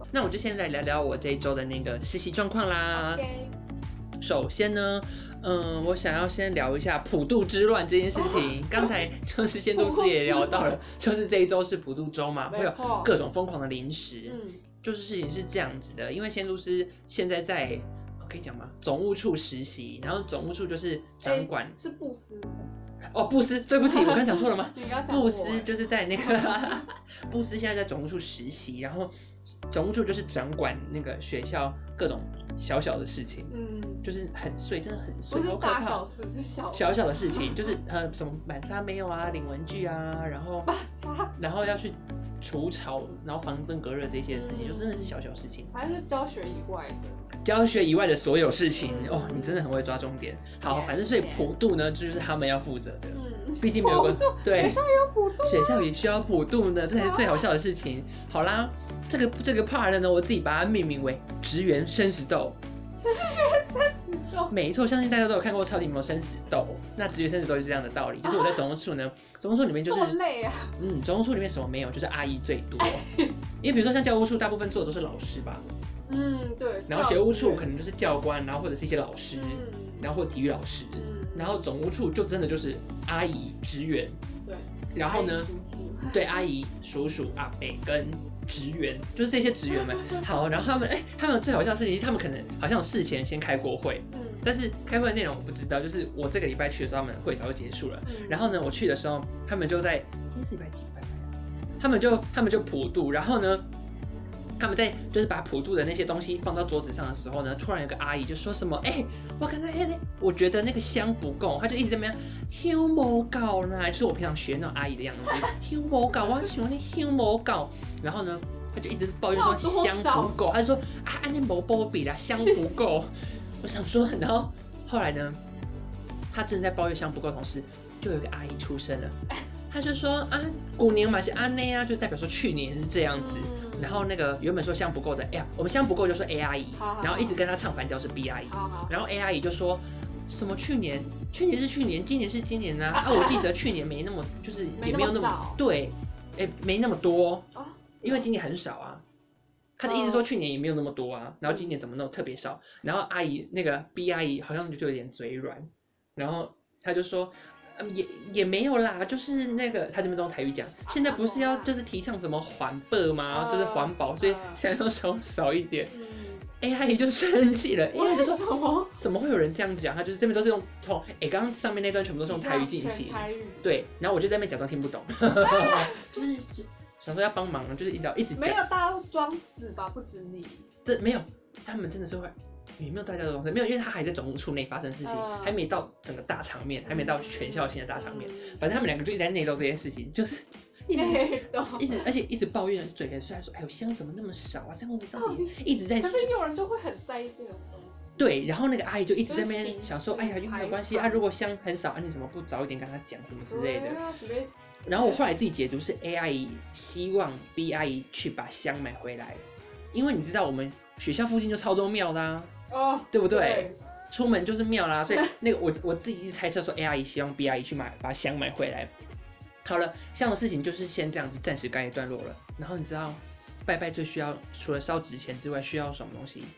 那我就先来聊聊我这一周的那个实习状况啦。首先呢，我想要先聊一下普渡之乱这件事情。刚才就是仙都司也聊到了，就是这一周是普渡周嘛，会有各种疯狂的零食。就是事情是这样子的，因为仙都司现在在可以讲吗？总务处实习，然后总务处就是掌管是布斯。 哦，布斯，对不起，我刚讲错了吗？ 你刚讲布斯就是在那个布斯现在在总务处实习，然后总务处就是掌管那个学校各种小小的事情，就是很碎，真的很碎， 不是大小事，是小小的事情，就是什么满沙没有啊，领文具啊，然后要去除草，然后防登革热这些事情，就真的是小小事情， 还是教学以外的。 教学以外的所有事情哦，你真的很会抓重点。好，反正所以普渡呢，就是他们要负责的。毕竟没有个对学校也有普渡， 学校也需要普渡呢，这才是最好笑的事情。好啦，这个 part 呢，我自己把它命名为职员生死斗。 职员生死斗， 没错，相信大家都有看过超级魔生死斗。那职员生死斗就是这样的道理，就是我在总务处呢，总务处里面就是累啊。 总务处里面什么没有，就是阿姨最多。因为比如说像教务处，大部分做的都是老师吧。 对。 然后学务处可能就是教官，然后或者是一些老师，然后或体育老师，然后总务处就真的就是阿姨、职员， 对。 然后呢，对，阿姨、叔叔、阿伯跟职员，就是这些职员们。好，然后他们最好笑的事情，他们可能好像有事前先开过会，但是开会的内容我不知道。就是我这个礼拜去的时候，他们会早就结束了。然后呢，我去的时候，他们就在今天是礼拜几？他们就普渡，然后呢。他们在就是把普渡的那些东西放到桌子上的时候呢，突然有个阿姨就说什么，我刚才我觉得那个香不够，她就一直在那边香无够啦，就是我平常学那种阿姨的样子，香无够，我喜欢那香无够，然后呢，她就一直抱怨说香不够，她就说安尼无波比啦，香不够。我想说，然后后来呢，她正在抱怨香不够的同时，就有一个阿姨出声了，她就说古年嘛是安内啊，就代表说去年是这样子。然后那个原本说香不够的，我们香不够就说 A 阿姨，然后一直跟他唱反调是 B 阿姨，然后 A 阿姨就说什么去年是去年，今年是今年啊，我记得去年没那么就是也没有那么对，没那么多，因为今年很少啊。他的意思说去年也没有那么多啊，然后今年怎么那么特别少？然后阿姨那个 B 阿姨好像就有点嘴软，然后他就说。也没有啦，就是那个他这边都用台语讲，现在不是要就是提倡怎么环保吗？就是环保，所以现在都少一点。阿姨就生气了，阿姨就说怎么会有人这样讲？他就是这边都是用刚刚上面那段全部都是用台语进行，对，然后我就在那边假装听不懂，就是想说要帮忙，就是一直没有，大家都装死吧，不止你， 对，没有，他们真的是会。也没有大家的东西，没有，因为他还在总务处内发生事情，还没到整个大场面，还没到全校性的大场面。反正他们两个就一直在内斗这件事情，就是一直，而且一直抱怨嘴很帅，说哎呦香怎么那么少啊？这样子到底一直在。 可是有人就会很在意这种东西。 对，然后那个阿姨就一直在那边想说，哎呀，又没有关系啊，如果香很少，你怎么不早一点跟他讲什么之类的？然后我后来自己解读是 A 阿姨希望 B 阿姨去把香买回来，因为你知道我们学校附近就超多庙的啊。对不对？出门就是庙啦，所以那个我自己一直猜测说 A 阿姨希望 B 阿姨去把香买回来。好了，香的事情就是先这样子暂时告一段落了。然后你知道拜拜最需要除了烧纸钱之外，需要什么东西？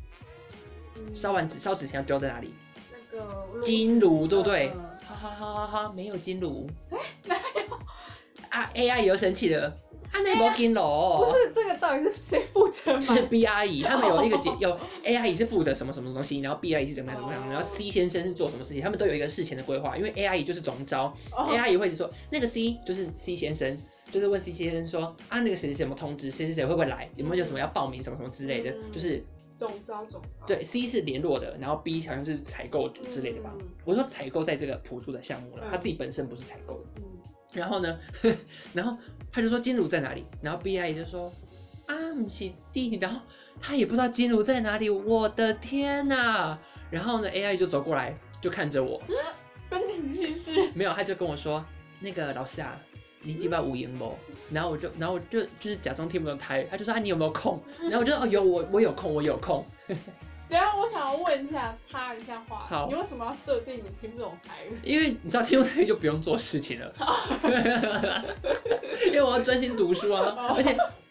烧纸钱要丢在哪里？ 那个金炉，对不对？哈，没有金炉。 哪有 ？A 阿姨又生气了。那没金炉， 不是这个到底是谁负责吗？ 是 B 阿姨，他们有一个有 A 阿姨是负责什么东西，然后 B 阿姨是怎么样，然后 C 先生是做什么事情，他们都有一个事前的规划。因为 A 阿姨就是总召，A 阿姨会说那个 C 就是 C 先生，就是问 C 先生说那个谁什么通知，谁会不会来，有没有什么要报名什么之类的，就是总召。 对 ，C 是联络的，然后 B 好像是采购组之类的吧。我说采购在这个普渡的项目了，他自己本身不是采购的。然后呢，然后他就说金炉在哪里？然后 B 阿姨就说不是地，然后他也不知道金炉在哪里，我的天哪！然后呢 ，A 阿姨就走过来，就看着我， 关你屁事？ 没有，他就跟我说，那个老师啊，你几把五营不？然后我就是假装听不懂台语，他就说你有没有空？然后我就有我有空，我有空。 等一下，我想要问一下，插一下话， 好， 你为什么要设定你听不懂台语？ 因为你知道听不懂台语就不用做事情了，因为我要专心读书啊。而且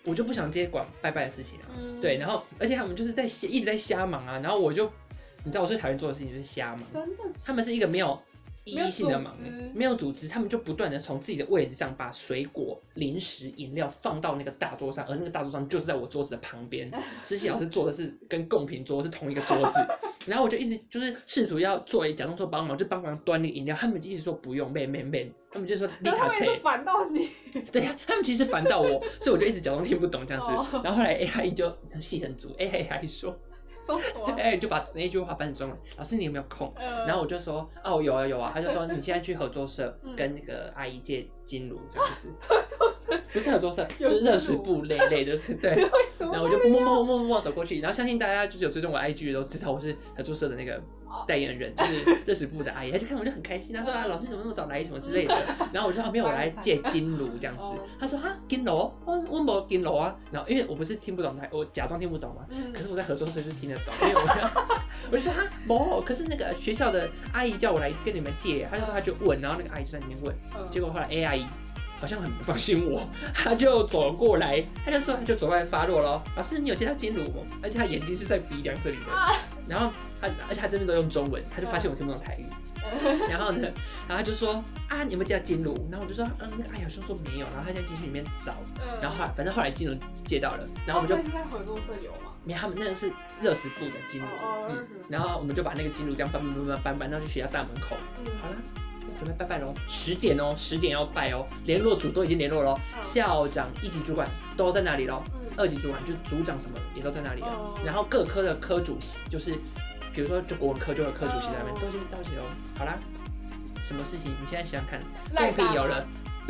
我就不想接管拜拜的事情啊。对，然后而且他们就是一直在瞎忙啊，然后我就你知道我最讨厌做的事情就是瞎忙， 真的， 他们是一个没有意义性的忙，没有组织，他们就不断的从自己的位置上把水果、零食、饮料放到那个大桌上，而那个大桌上就是在我桌子的旁边。实习老师坐的是跟贡品桌是同一个桌子，然后我就一直就是试图要假装说帮忙，就帮忙端那个饮料，他们就一直说不用，妹，他们就说你卡切， 烦到你， 对，他们其实烦到我，所以我就一直假装听不懂这样子。然后后来 AI 就戏很足，AI 说什么？就把那句话翻成中文。老师，你有没有空？然后我就说，哦，有啊。他就说，你现在去合作社跟那个阿姨借金炉这样子。 合作社不是合作社，就是热食部类，就是对。然后我就默默走过去，然后相信大家就是有追踪我 IG 的都知道我是合作社的那个代言人，就是热食部的阿姨。他就看我就很开心，他说啊，老师怎么那么早来什么之类的。然后我就说没有，我来借金炉这样子。他说哈，金炉，我没金炉啊。然后因为我不是听不懂台，我假装听不懂嘛。可是我在合作社是听得懂，因为我就说啊，没，可是那个学校的阿姨叫我来跟你们借，他就说他就问，然后那个阿姨就在里面问，结果后来 A 阿姨好像很不放心我，他就走过来，他就走过来发落咯，老师你有接到金炉吗？而且他眼睛是在鼻梁这里的，然后而且他这边都用中文，他就发现我听不懂台语，然后他就说啊你有没有接到金炉？然后我就说那个阿姨好像说没有，然后他在继续里面找，然后反正后来金炉接到了，然后我们就。 是在合作社有吗？ 没有，他们那个是热食部的金炉，然后我们就把那个金炉这样搬到去学校大门口，好了。准备拜拜喽，10点哦，10点要拜哦，联络组都已经联络喽，校长、1级主管都在那里喽，2级主管就是组长什么的也都在那里了，然后各科的科主席就是，比如说就国文科就有科主席在那边，都已经到齐喽。好啦，什么事情？你现在想想看，贡品有了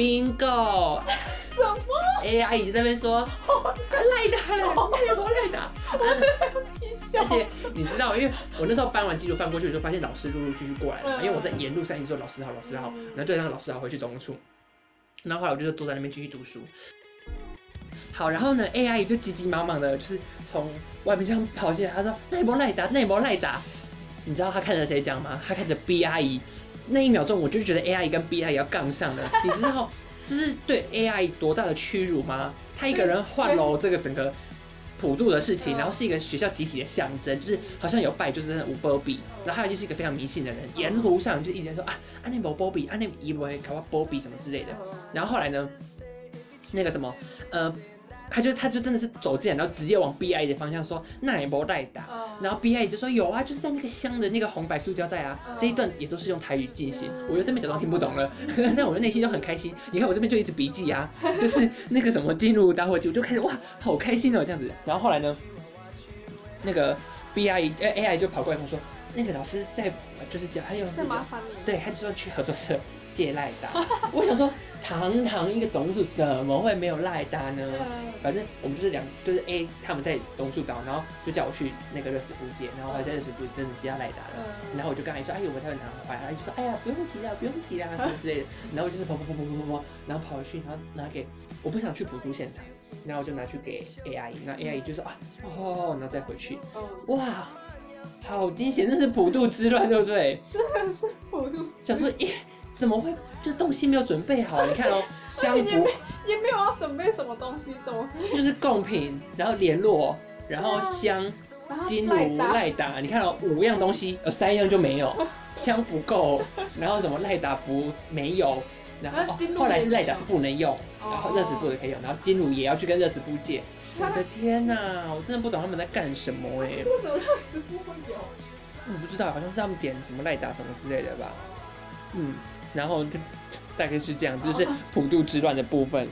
，bingo， 什么 ？AI 已经在那边说赖打了，赖打，而且你知道，因为我那时候搬完记录翻过去的时候，发现老师陆续过来了，因为我在沿路上一直说老师好，然后就让老师好回去总务处，然后后来我就坐在那边继续读书。好，然后呢 ，AI 就急急忙忙的，就是从外面这样跑进来，他说那波赖打，你知道他看着谁讲吗？他看着 B 阿姨，那1秒钟我就觉得 A 阿姨跟 B 阿姨要杠上了，你知道这是对 A 阿姨多大的屈辱吗？他一个人换了这个整个。普渡的事情，然后是一个学校集体的象征，就是好像有拜就是真的无波比，然后他就是一个非常迷信的人，沿路上就一直在说啊，安内无波比，安内以为搞波比什么之类的。然后后来呢，那个什么他就真的是走进来，然后直接往 B I 的方向说那也没赖打，然后 B I 就说有啊，就是在那个箱的那个红白塑胶袋啊，这一段也都是用台语进行，我就这边假装听不懂了，但我的内心就很开心。你看我这边就一直笔记啊，就是那个什么进入打火机，我就开始哇，好开心哦这样子。然后后来呢，那个 B I A I 就跑过来跟我说，那个老师在就是讲，他用在麻烦你， 对，他就说去合作社借赖打，我想说。堂一个总务处怎么会没有赖打呢？反正我们就是 A 他们在总务处找，然后就叫我去那个热食部借，然后我在热食部真的接到赖打了，然后我就跟阿姨说，哎呦我才会拿回来，阿姨就说，哎呀不用急啦什么之类的，然后我就是跑，然后跑回去，然后拿给我不想去普渡现场，然后我就拿去给 A 阿姨，然后 A 阿姨就说啊然后再回去，哇，好惊险，那是普渡之乱对不对？ 真的是普渡， 想说怎么会？就是东西没有准备好，你看哦，香烛也没有要准备什么东西，怎么就是贡品，然后联络，然后香、金炉、赖打，你看哦，5样东西，3样就没有，香不够，然后什么赖打不没有，然后后来是赖打是不能用，然后热食部的可以用，然后金炉也要去跟热食部借。我的天哪，我真的不懂他们在干什么哎！ 为什么热食部会有？ 我不知道，好像是他们点什么赖打什么之类的吧。然后就大概是这样，就是普渡之乱的部分。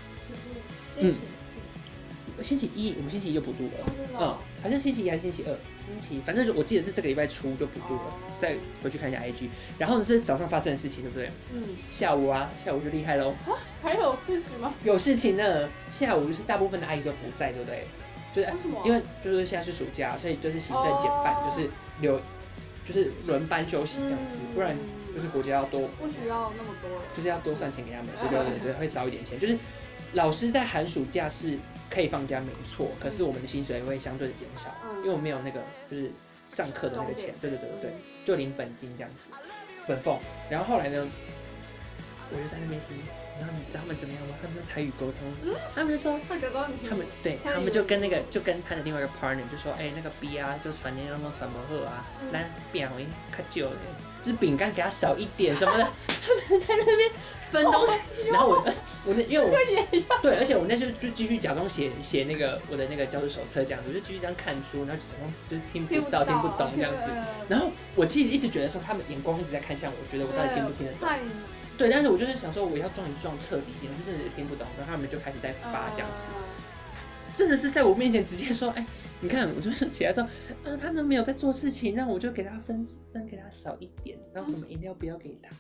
星期一我们星期一就普渡了，好像星期一还是星期2，反正我记得是这个礼拜初就普渡了，再回去看一下 IG。然后呢是早上发生的事情，对不对？下午就厉害喽。 还有事情吗？ 有事情呢，下午就是大部分的阿姨都不在，对不对？就是因为就是现在是暑假，所以就是行政减半，就是轮班休息这样子，不然。就是国家要多， 不需要那么多了， 就是要多算钱给他们，对，会少一点钱。就是老师在寒暑假是可以放假没错，可是我们的薪水会相对的减少，因为我们没有那个就是上课的那个钱，对，就领本金这样子，本俸。然后后来呢，我就在那边听， 然后你知道他们怎么样吗？他们用台语沟通，他们就说，他们就跟他的另外一个 partner 就说，那个 B 啊，就传那种传不好啊，咱饼会较少的，就是饼干给他少一点什么的，他们在那边分东西，然后因为我对，而且我那就继续假装写那个我的那个教师手册这样子，我就继续这样看书，然后假装就是听不到、听不懂这样子。然后我其实一直觉得说他们眼光一直在看向我，觉得我到底听不听得懂。对，但是我就是想说我要装彻底一点，我真的也听不懂，然后他们就开始在发这样子，真的是在我面前直接说，你看，我就是起来说，他都没有在做事情，那我就给他分给他少一点，然后什么饮料不要给他。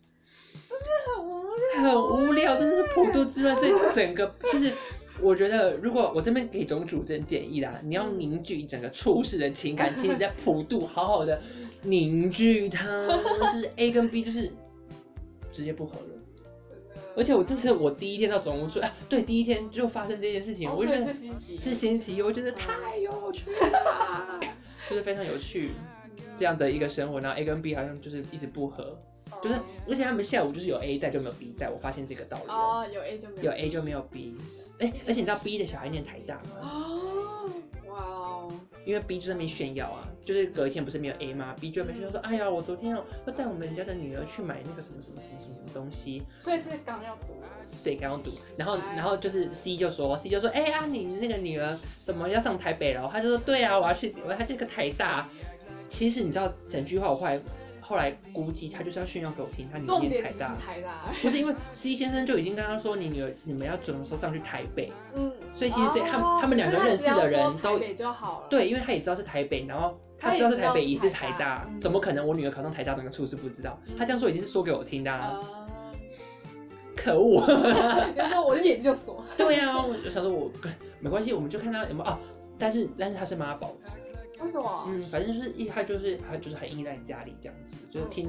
很无聊，真的是普渡之乱，所以整个就是我觉得，如果我这边给种主真建议啦，你要凝聚整个处事的情感，请你在普渡好好的凝聚它，就是 A 跟 B 就是直接不合了。而且这是我第一天到总务处，对，第一天就发生这件事情，我觉得是星期一，我觉得太有趣了，就是非常有趣这样的一个生活，然后 A 跟 B 好像就是一直不合。就是，而且他们下午就是有 A 在就没有 B 在，我发现这个道理。 有 A 就没有 B。而且你知道 B 的小孩念台大吗？哇哦！因为 B 就在那边炫耀啊，就是隔一天不是没有 A 吗 ？B 就在那边炫耀说：“哎呀，我昨天要带我们家的女儿去买那个什么东西。” 所以是刚要读。 对，刚要读。然后就是 C 就说，你那个女儿怎么要上台北了？他就说：“对啊，我要这个台大。”其实你知道整句话我后来估计他就是要炫耀给我听，他女儿念台大，不是因为 C 先生就已经跟他说你们要什么时候上去台北，所以其实他们两个认识的人都对，因为他也知道是台北，然后他知道是台北也是台大，怎么可能我女儿考上台大整个处是不知道？他这样说已经是说给我听的啊，可恶！ 你说我是研究所， 对啊，我想说没关系，我们就看他有没有但是他是妈宝。 为什么？ 反正他就是很依赖家里这样子，就是听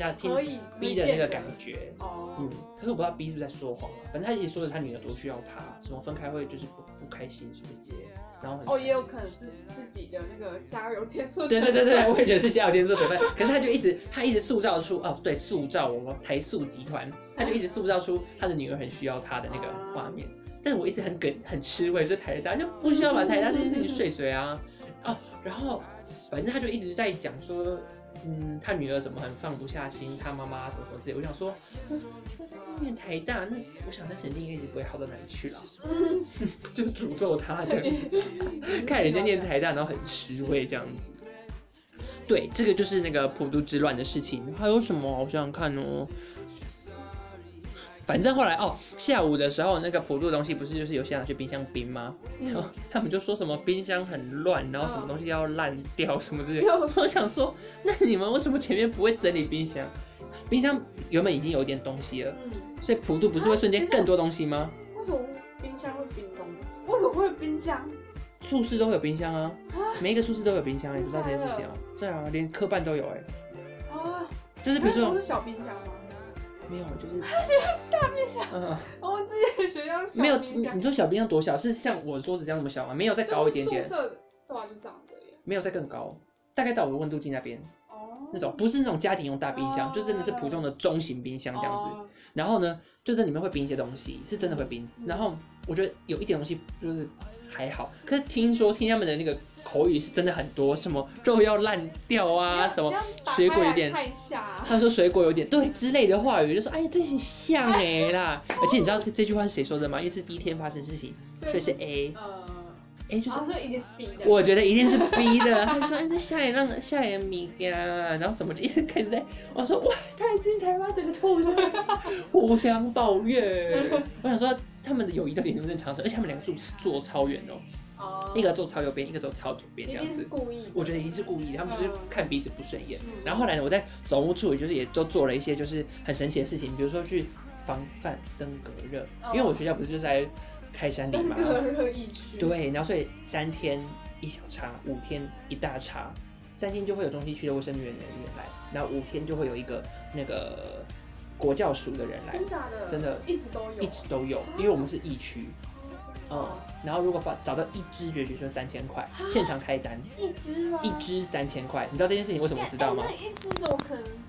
B 的那个感觉。可是我不知道 B 是不是在说谎，反正他一直说着他女儿多需要他，什么分开会就是不开心什么之类，然后也有可能是自己的那个加油添醋。 对，我也觉得是加油添醋成分。可是他一直塑造出塑造我们台塑集团，他就一直塑造出他的女儿很需要他的那个画面。但是我一直很吃味，就台大就不需要把台大这件事情碎嘴啊。然后反正他就一直在讲说，他女儿怎么很放不下心，他妈妈什么之类。我想说，念台大，那我想他成绩应该也不会好到哪里去了，就诅咒他这样子，看人家念台大，然后很吃味这样子。对，这个就是那个普渡之乱的事情。还有什么？我想想看哦。反正后来下午的时候，那个普渡的东西不是就是有些人拿去冰箱冰吗？然后他们就说什么冰箱很乱，然后什么东西要烂掉什么之类的。我想说，那你们为什么前面不会整理冰箱？冰箱原本已经有一点东西了，所以普渡不是会瞬间更多东西吗？ 为什么冰箱会冰东西？为什么会有冰箱？ 宿舍都会有冰箱啊，每一个宿舍都有冰箱，你不知道这件事情啊？对啊，连科办都有就是比如说， 不是小冰箱吗？ 没有，就是原来是大冰箱。我自己的学校小冰箱。 没有，你说小冰箱多小？是像我的桌子这样那么小吗？没有，再高一点点。 宿舍对啊，就这样子而已。 没有，再更高，大概到我的温度计那边。那种不是那种家庭用大冰箱，就真的是普通的中型冰箱这样子。然后呢，就是里面会冰一些东西，是真的会冰。然后我觉得有一点东西就是还好，可是听他们的那个口语是真的很多，什么肉要烂掉啊，什么水果有点，他们说水果有点对之类的话语，就说这很像啦。而且你知道这句话是谁说的吗？因为是第一天发生事情，所以是 A。 就是一定是 B 的。 我觉得一定是 B 的。他说这下一米呀，然后什么就一直开始在，我说哇太精彩了，整个臭就是互相抱怨。我想说他们的友谊到底能不能长存？而且他们两个坐超远一个坐超右边，一个坐超左边，这样子。 一定是故意的。 我觉得一定是故意的，他们就是看彼此不顺眼。然后后来呢，我在总务处也都做了一些就是很神奇的事情，比如说去防范登革热，因为我学校不是就是在开山里嘛， 登革热疫区。 对，然后所以3天一小茶，5天一大茶，3天就会有中西区的卫生人员来，然后5天就会有一个那个国教署的人来。 真的假的？ 真的， 一直都有， 因为我们是疫区。然后如果找到一只绝菊就3000块，现场开单。 一只吗？ 一只3000块，你知道这件事情为什么我知道吗？ 那一只怎么可能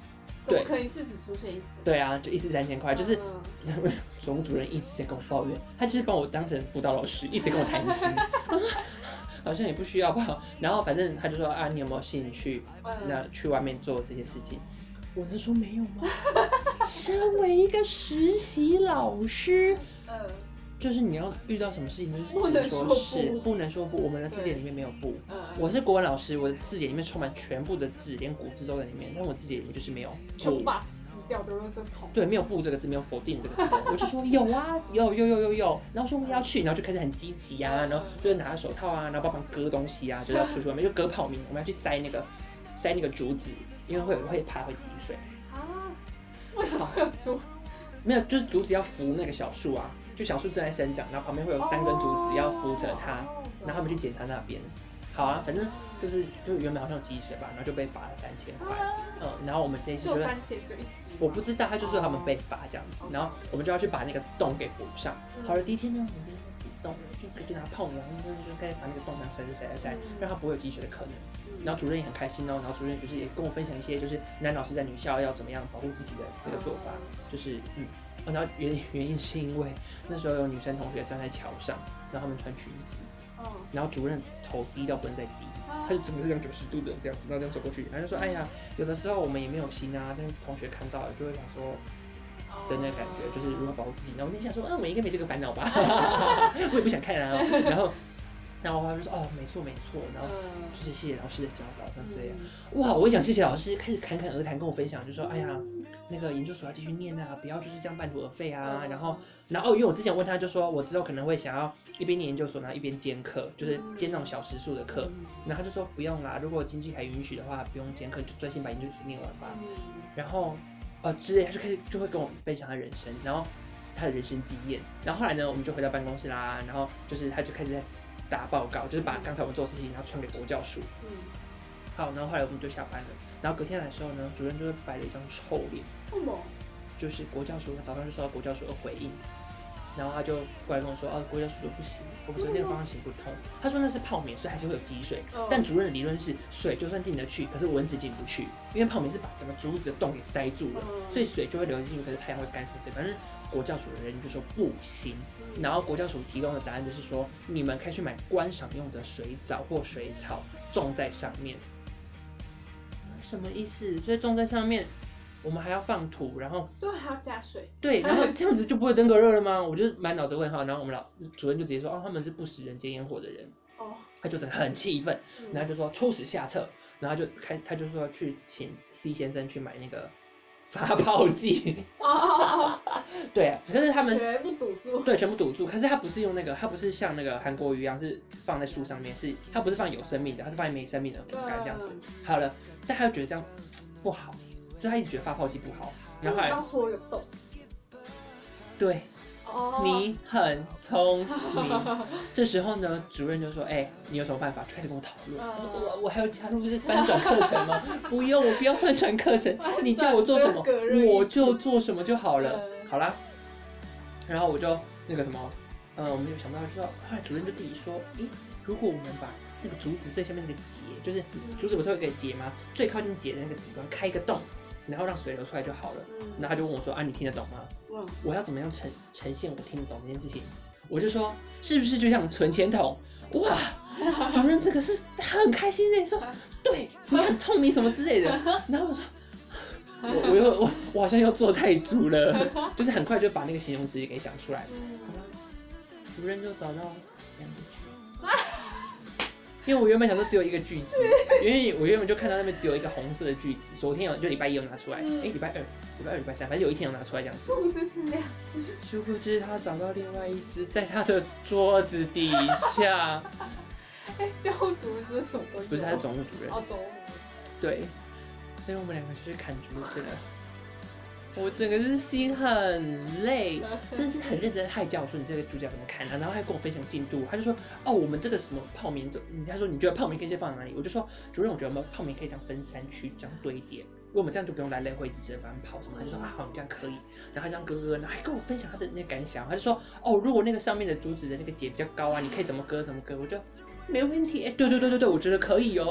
对， 可以一次只出现一次。 对啊，就一次3000块，就是总务主任一直在跟我抱怨，他就是把我当成辅导老师，一直跟我谈心。好像也不需要吧，然后反正他就说啊，你有没有兴趣，那去外面做这些事情？我能说没有吗？身为一个实习老师，就是你要遇到什么事情，就是不能说是，不能说不。我们的字典里面没有不。我是国文老师，我的字典里面充满全部的字，连古字都在里面，但我字典里面就是没有不。 掉的垃圾桶。 对，没有不这个字，没有否定这个字。我就说有啊，有。然后说我要去，然后就开始很积极啊，然后就是拿着手套啊，然后帮忙割东西啊，就是要出去外面就割泡面，我们要去塞那个竹子，因为会怕会积水。 啊？为什么会有竹？ 没有，就是竹子要扶那个小树啊，就小树正在生长，然后旁边会有3根竹子要扶着它，然后他们去检查那边。好啊，反正就原本好像有积水吧，然后就被罚了3000块。然后我们这一次就是我不知道，他就说他们被罚这样子，然后我们就要去把那个洞给补上。好了，第一天呢，我们补洞，就拿泡棉，就开始把那个洞塞，让它不会有积水的可能。然后主任也很开心哦，然后主任就是也跟我分享一些，就是男老师在女校要怎么样保护自己的这个做法，就是然后原因是因为那时候有女生同学站在桥上，然后他们穿裙子，然后主任头低到不能再低，他就整个是这样90度的这样子，然后这样走过去，他就说：“哎呀，有的时候我们也没有心啊，但是同学看到了就会想说的那感觉，就是如何保护自己。”然后我就想说：“我应该没这个烦恼吧？我也不想看啊。”然后他就说：“哦，没错。”然后就是谢谢老师的教导，像这样。哇，我一讲谢谢老师，开始侃侃而谈，跟我分享，就说：“哎呀，那个研究所要继续念啊，不要就是这样半途而废啊。”然后因为我之前问他就说，我之后可能会想要一边念研究所，然后一边兼课，就是兼那种小时数的课。然后他就说不用啦，如果经济还允许的话，不用兼课，就专心把研究所念完吧。然后之类，他就会跟我分享他人生，然后他的人生经验。然后后来呢，我们就回到办公室啦，然后就是他就开始在打报告，就是把刚才我们做的事情，然后传给国教署。好，然后后来我们就下班了。然后隔天来的时候呢，主任就会摆了一张臭脸。为什么？就是国教署早上就收到国教署的回应，然后他就过来跟我说：“国教署说不行，我们昨天的方案行不通。”他说那是泡棉，所以还是会有积水。但主任的理论是，水就算进得去，可是蚊子进不去，因为泡棉是把整个竹子的洞给塞住了，所以水就会流进去，可是太阳会干什么的。反正国教署的人就说不行。然后国教署提供的答案就是说，你们可以去买观赏用的水藻或水草种在上面。什么意思？所以种在上面，我们还要放土，然后对，还要加水。 对，然后这样子就不会登革热了吗？我就满脑子问号。然后我们主任就直接说：“他们是不食人间烟火的人。”他就是很气愤，然后就说出此下策，然后他就说去请 C 先生去买那个发泡剂。对啊，可是他们全部堵住。 对，全部堵住。可是他不是用那个，他不是像那个韩国瑜一样是放在树上面，他不是放有生命的，他是放在没生命的竹竿这样子。好了，但他又觉得这样不好，所以他一直觉得发泡剂不好。然后当初有洞。 对。你很聪明。这时候呢，主任就说：“你有什么办法？”就开始跟我讨论。我还要加入就是翻转课程吗？不用，我不要翻转课程，你叫我做什么，我就做什么就好了。好啦，然后我就那个什么，我们就想到说，后来主任就自己说：“如果我们把那个竹子最下面那个节，就是竹子不是有一个节吗？最靠近节的那个地方开一个洞。”然后让水流出来就好了。然后他就问我说：“你听得懂吗？我要怎么样呈现我听得懂这件事情？”我就说：“是不是就像存钱筒？”哇，主任这个是很开心的，说：“对，你很聪明什么之类的。”然后我说：“我好像又做太足了，就是很快就把那个形容词也给想出来。”主任就找到2个句。因为我原本想说只有一个句子，因为我原本就看到那边只有一个红色的句子。昨天就礼拜1有拿出来，礼拜2、礼拜3，反正有一天有拿出来这样子。 殊不知是2只， 殊不知他找到另外一只在他的桌子底下。 教务主任是什么东西？ 不是，他是总务主任。 总务。 对，所以我们2个就去砍竹子了。我整个是心很累，但是很认真的害教我说你这个竹子要怎么砍啊，然后还跟我分享进度，他就说我们这个什么泡棉，他说你觉得泡棉可以先放在哪里？我就说主任，我觉得我们泡棉可以这样分3区这样堆叠，因为我们这样就不用来回一直反正跑什么，他就说好，你这样可以，然后他这样割，然后还跟我分享他的那个感想，他就说如果那个上面的竹子的那个节比较高啊，你可以怎么割，我就没问题，对，我觉得可以哦。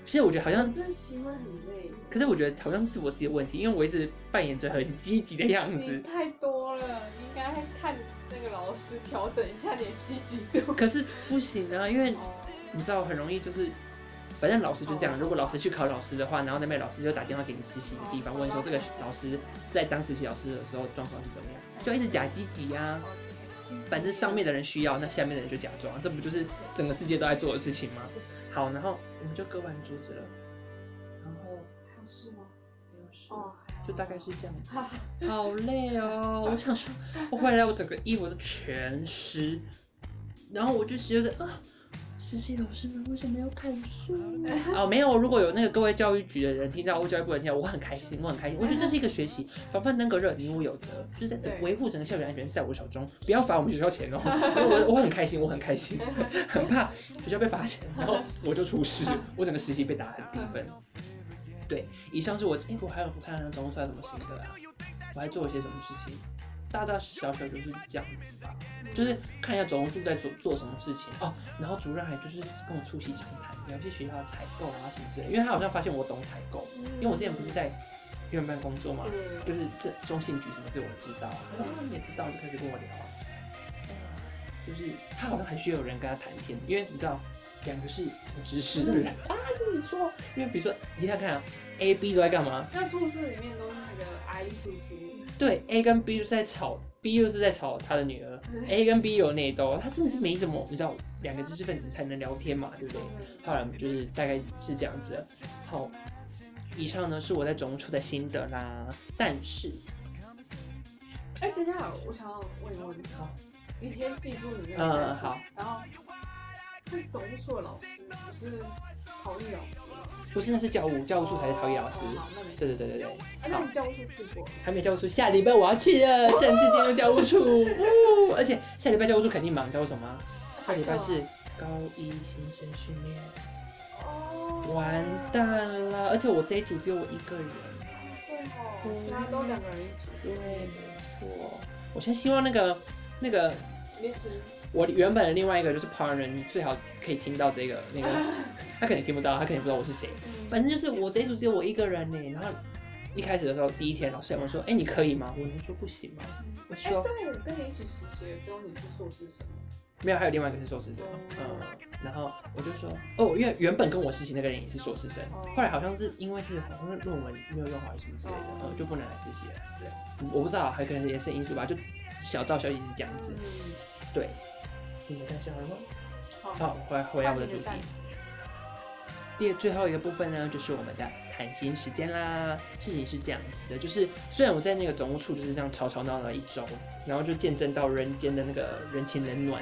其实我觉得好像真习会很累。 可是我觉得好像是我自己的问题，因为我一直扮演着很积极的样子。 你太多了，你应该看那个老师调整一下你的积极度。 可是不行啊，因为你知道很容易就是。反正老师就这样，如果老师去考老师的话，然后那边老师就打电话给你实习的地方，问说这个老师在当实习老师的时候状况是怎么样，就一直假积极啊。反正上面的人需要，那下面的人就假装，这不就是整个世界都在做的事情吗？好，然后我们就割完竹子了，然后还有事吗？ 没有事，就大概是这样子。好累哦，我想说，我回来我整个衣服都全湿，然后我就觉得啊。实习老师们为什么要看书？哦，没有，如果有那个各位教育局的人听到，或教育部的人听到，我很开心，我很开心。我觉得这是一个学习，防范登革热，你我有责，就是在维护整个校园安全在我手中，不要罚我们学校钱哦。我很开心，我很开心，很怕学校被罚钱，然后我就出事，我整个实习被打很低分。对，以上是我，我还有不看总共出来什么心得啊？我还做了些什么事情？大大小小就是这样子吧，就是看一下总务处在做什么事情哦，然后主任还就是跟我促膝长谈，聊一些学校的采购啊什么之类的，因为他好像发现我懂采购，因为我之前不是在院办工作嘛，就是这中信局什么这我知道，你也知道，就开始跟我聊，就是他好像还需要有人跟他谈天，因为你知道两个是有知识的人啊，跟你说，因为比如说你想看啊 ，A、B 都在干嘛？ 那处室里面都是那个阿姨叔叔。 对 ，A 跟 B 就是在吵 ，B 又是在吵他的女儿 ，A 跟 B 有内斗，他真的是没怎么，你知道，两个知识分子才能聊天嘛，对不对？后来就是大概是这样子的。好，以上呢是我在总务处的心得啦，但是， 等一下，我想要问一个问题，好，你先记住你那个好， 然后，那总务处的老师不是陶艺老师吗？ 不是，那是教务处才是陶艺老师。对。 那你教务处去过？ 还没教务处，下礼拜我要去了，正式进入教务处。而且下礼拜教务处肯定忙，知道为什么吗？下礼拜是高一新生训练。哦。完蛋了！而且我这一组只有我一个人。 对其他都2个人一组。 对，没错。我先希望那个。 没事。 我原本的另外一个就是 partner， 你最好可以听到这个那个，他肯定听不到，他肯定不知道我是谁。反正就是我这一组只有我一个人呢。然后一开始的时候，第一天老师问我说：“你可以吗？”我说：“不行吗？”我说：“ 所以我跟你一起实习的时候，你是硕士生吗？” 没有，还有另外一个是硕士生。然后我就说：“因为原本跟我实习那个人也是硕士生，后来好像是因为好像是论文没有用好还是什么之类的，就不能来实习了。对，我不知道，还可能也是因素吧，就小道消息是这样子。对。你们看下了吗？好，回来我的主题。最后一个部分呢，就是我们的谈心时间啦。事情是这样子的，就是虽然我在那个总务处就是这样吵闹了1周，然后就见证到人间的那个人情冷暖，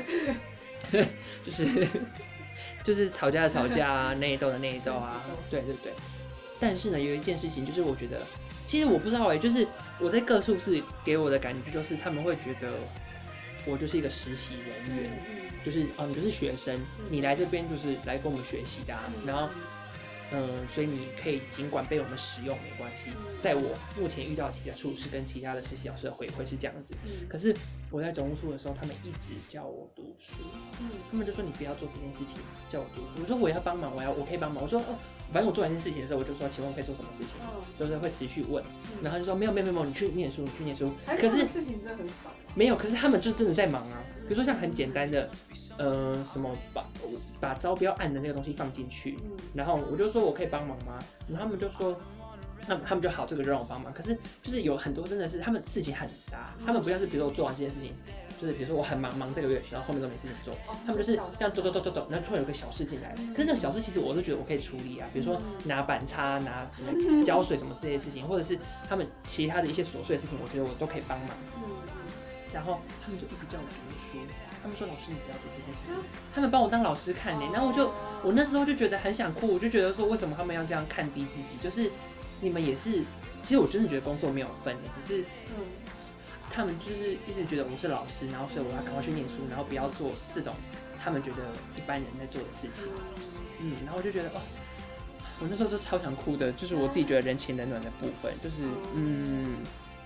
就是吵架的吵架啊，内斗的内斗啊，对。但是呢，有一件事情就是我觉得，其实我不知道就是我在各处室给我的感觉就是他们会觉得。我就是一个实习人员，就是你就是学生，你来这边就是来跟我们学习的，然后所以你可以尽管被我们使用没关系。在我目前遇到其他处室跟其他的实习老师的回馈是这样子，可是我在总务处的时候，他们一直叫我读书，他们就说你不要做这件事情，叫我读书。我说我要帮忙，我可以帮忙。我说反正我做完这件事情的时候，我就说请问可以做什么事情，就是会持续问，然后就说没有，你去念书。可是事情真的很少。 没有，可是他们就真的在忙啊。比如说像很简单的，什么把招标案的那个东西放进去，然后我就说我可以帮忙吗？然后他们就说，他们就好，这个就让我帮忙。可是就是有很多真的是他们事情很杂，他们不像是比如说我做完这件事情，就是比如说我很忙这个月，然后后面都没事情做，他们就是这样走，然后突然有个小事进来，可是那个小事其实我都觉得我可以处理啊，比如说拿板擦、拿什么浇水什么这些事情，或者是他们其他的一些琐碎的事情，我觉得我都可以帮忙。然后他们就一直叫我读书，他们说老师你不要做这件事情，他们帮我当老师看呢。然后我那时候就觉得很想哭，我就觉得说为什么他们要这样看低自己？就是你们也是，其实我真的觉得工作没有分的，只是他们就是一直觉得我是老师，然后所以我要赶快去念书，然后不要做这种他们觉得一般人在做的事情。然后我就觉得我那时候就超想哭的，就是我自己觉得人情冷暖的部分，就是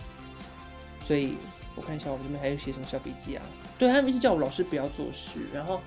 所以我看一下我这边还有写什么小笔记啊？对，他们一直叫我老师不要做事，然后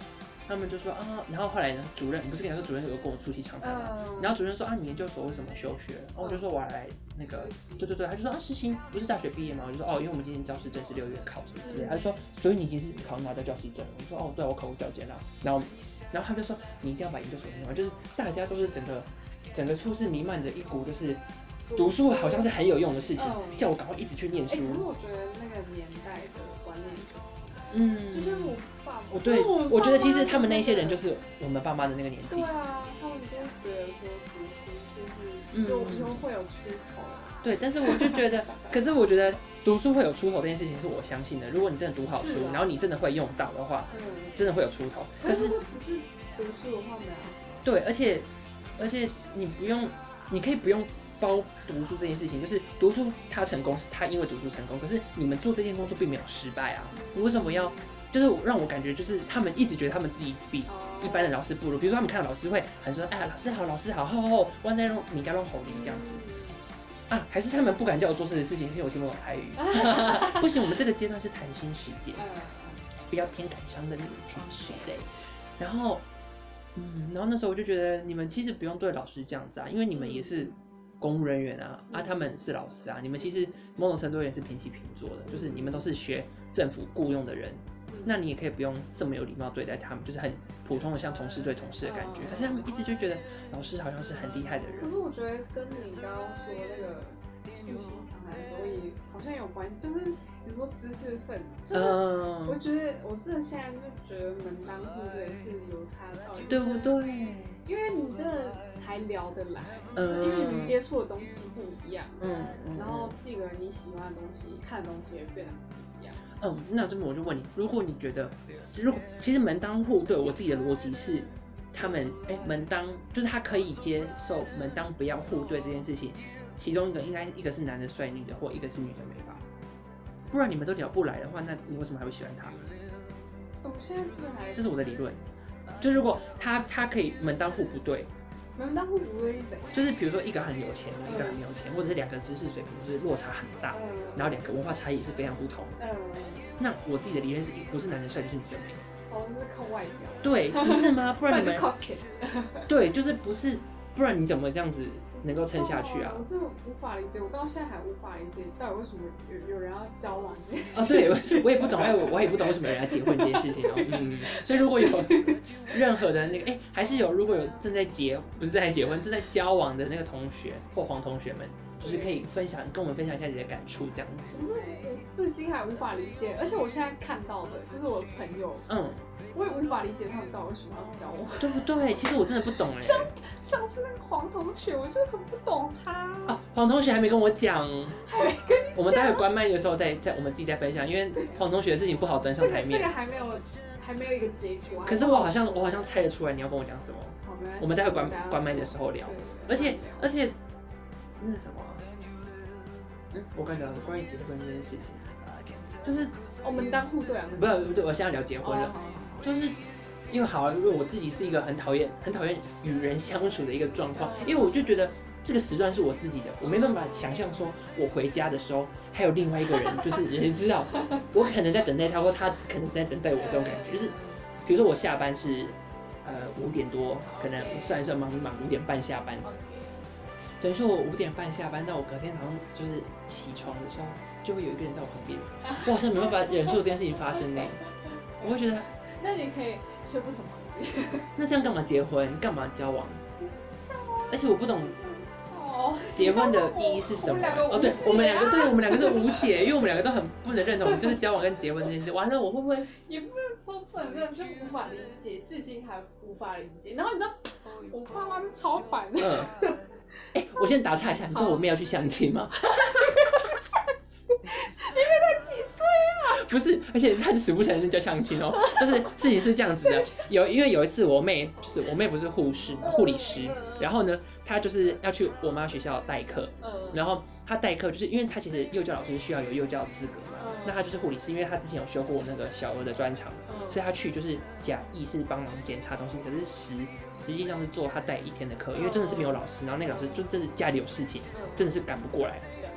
他们就说啊，然后后来呢，主任不是跟他说主任有跟我促膝长谈嘛，然后主任说啊，你研究所为什么休学？然后我就说我要来那个，对，他就说啊，实习不是大学毕业吗？我就说哦，因为我们今年教师证是6月考什么之类，他就说所以你已经是拿到教师证了。我说哦，对，我考过教监了。然后他就说你一定要把研究所念完，就是大家都是整个处室弥漫着一股就是读书好像是很有用的事情，叫我赶快一直去念书。 可是我觉得那个年代的观念就是我爸妈， 对，我觉得其实他们那些人就是我们爸妈的那个年纪。 对啊，他们就觉得说读书就是有时候会有出头。 对，但是我就觉得，可是我觉得读书会有出头这件事情是我相信的。如果你真的读好书，然后你真的会用到的话，真的会有出头。 可是如果只是读书的话，没有。 对，而且你不用，你可以不用包读书这件事情，就是读书他成功是他因为读书成功，可是你们做这件工作并没有失败啊，你为什么要？就是让我感觉就是他们一直觉得他们自己比一般的老师不如，比如说他们看到老师会很说，哎呀老师好，吼，我在弄米该弄吼你这样子啊，还是他们不敢叫我做事的事情，是因为我听不懂台语。不行，我们这个阶段是谈心时间，比较偏感伤的那种情绪类。然后那时候我就觉得你们其实不用对老师这样子啊，因为你们也是公务人员啊，他们是老师啊，你们其实某种程度也是平起平坐的，就是你们都是学政府雇佣的人，那你也可以不用这么有礼貌对待他们，就是很普通的像同事对同事的感觉。可是他们一直就觉得老师好像是很厉害的人。 可是我觉得跟你刚刚说那个促膝长谈的时候也好像有关系，就是你说知识分子，就是我觉得我真的现在就觉得门当户对是有它的道理， 对不对？ 因为你真的才聊得来，因为你们接触的东西不一样，然后进而你喜欢的东西、看的东西也变得不一样。 那这么我就问你，如果你觉得，其实门当户对，我自己的逻辑是，他们门当就是他可以接受门当不要互对这件事情，其中一个是男的帅女的，或一个是女的美吧，不然你们都聊不来的话，那你为什么还会喜欢他？ 我现在这是我的理论，就如果他可以门当户不对。 门当户不对是怎样？ 就是比如说一个很有钱，一个很没有钱，或者是两个知识水平就是落差很大，然后两个文化差异也是非常不同。那我自己的理论是，不是男人帅就是女人美。 就是靠外表。 对，不是吗？不然你们就靠钱。 对，就是不是，不然你怎么这样子能够撑下去啊？ 我真的无法理解，我到现在还无法理解，到底为什么有人要交往这件事。 对，我也不懂，我也不懂为什么人要结婚这件事情所以如果有任何的那个，还是有，如果有不是在结婚，正在交往的那个同学或黄同学们，就是可以跟我们分享一下你的感触这样子。 可是我至今还无法理解，而且我现在看到的就是我的朋友，我也无法理解他们到底为什么要交往， 对不对？其实我真的不懂上次那个黄同学，我就很不懂他。 黄同学还没跟我讲， 还没跟你讲。 我们待会关麦的时候再我们自己再分享，因为黄同学的事情不好登上台面。 这个还没有一个结果。 可是我好像猜得出来你要跟我讲什么。 好，没关系。 我们待会关麦的时候聊。而且那是什么？我刚讲的关于结婚这件事情，就是我们当户对啊。 不对，我现在聊结婚了，就是因为我自己是一个很讨厌与人相处的一个状况，因为我就觉得这个时段是我自己的，我没办法想象说我回家的时候还有另外一个人，就是人知道我可能在等待他，或他可能在等待我这种感觉，就是比如说我下班是5点多，可能算一算忙一忙5点半下班。等于说我5点半下班，到我隔天早上就是起床的时候，就会有一个人在我旁边，我好像没办法忍受这件事情发生呢。我会觉得， 那你可以睡不同房间。 那这样干嘛结婚？干嘛交往？而且我不懂结婚的意义是什么？对，我们两个是无解，因为我们两个都很不能认同，就是交往跟结婚这件事。完了，我会不会？ 也不能说不能认，就无法理解，至今还无法理解。然后你知道，我爸妈是超烦的。 我先打岔一下，你知道我妹要去相亲吗？ 你妹才几岁啊？ 不是，而且她就死不承认叫相亲哦。就是事情是这样子的，因为有一次我妹不是护理师，然后呢，她就是要去我妈学校代课，然后她代课就是因为她其实幼教老师需要有幼教资格嘛，那她就是护理师，因为她之前有修过那个小儿的专长，所以她去就是假意是帮忙检查东西，可是实际上是做她带1天的课，因为真的是没有老师，然后那个老师就真的家里有事情，真的是赶不过来。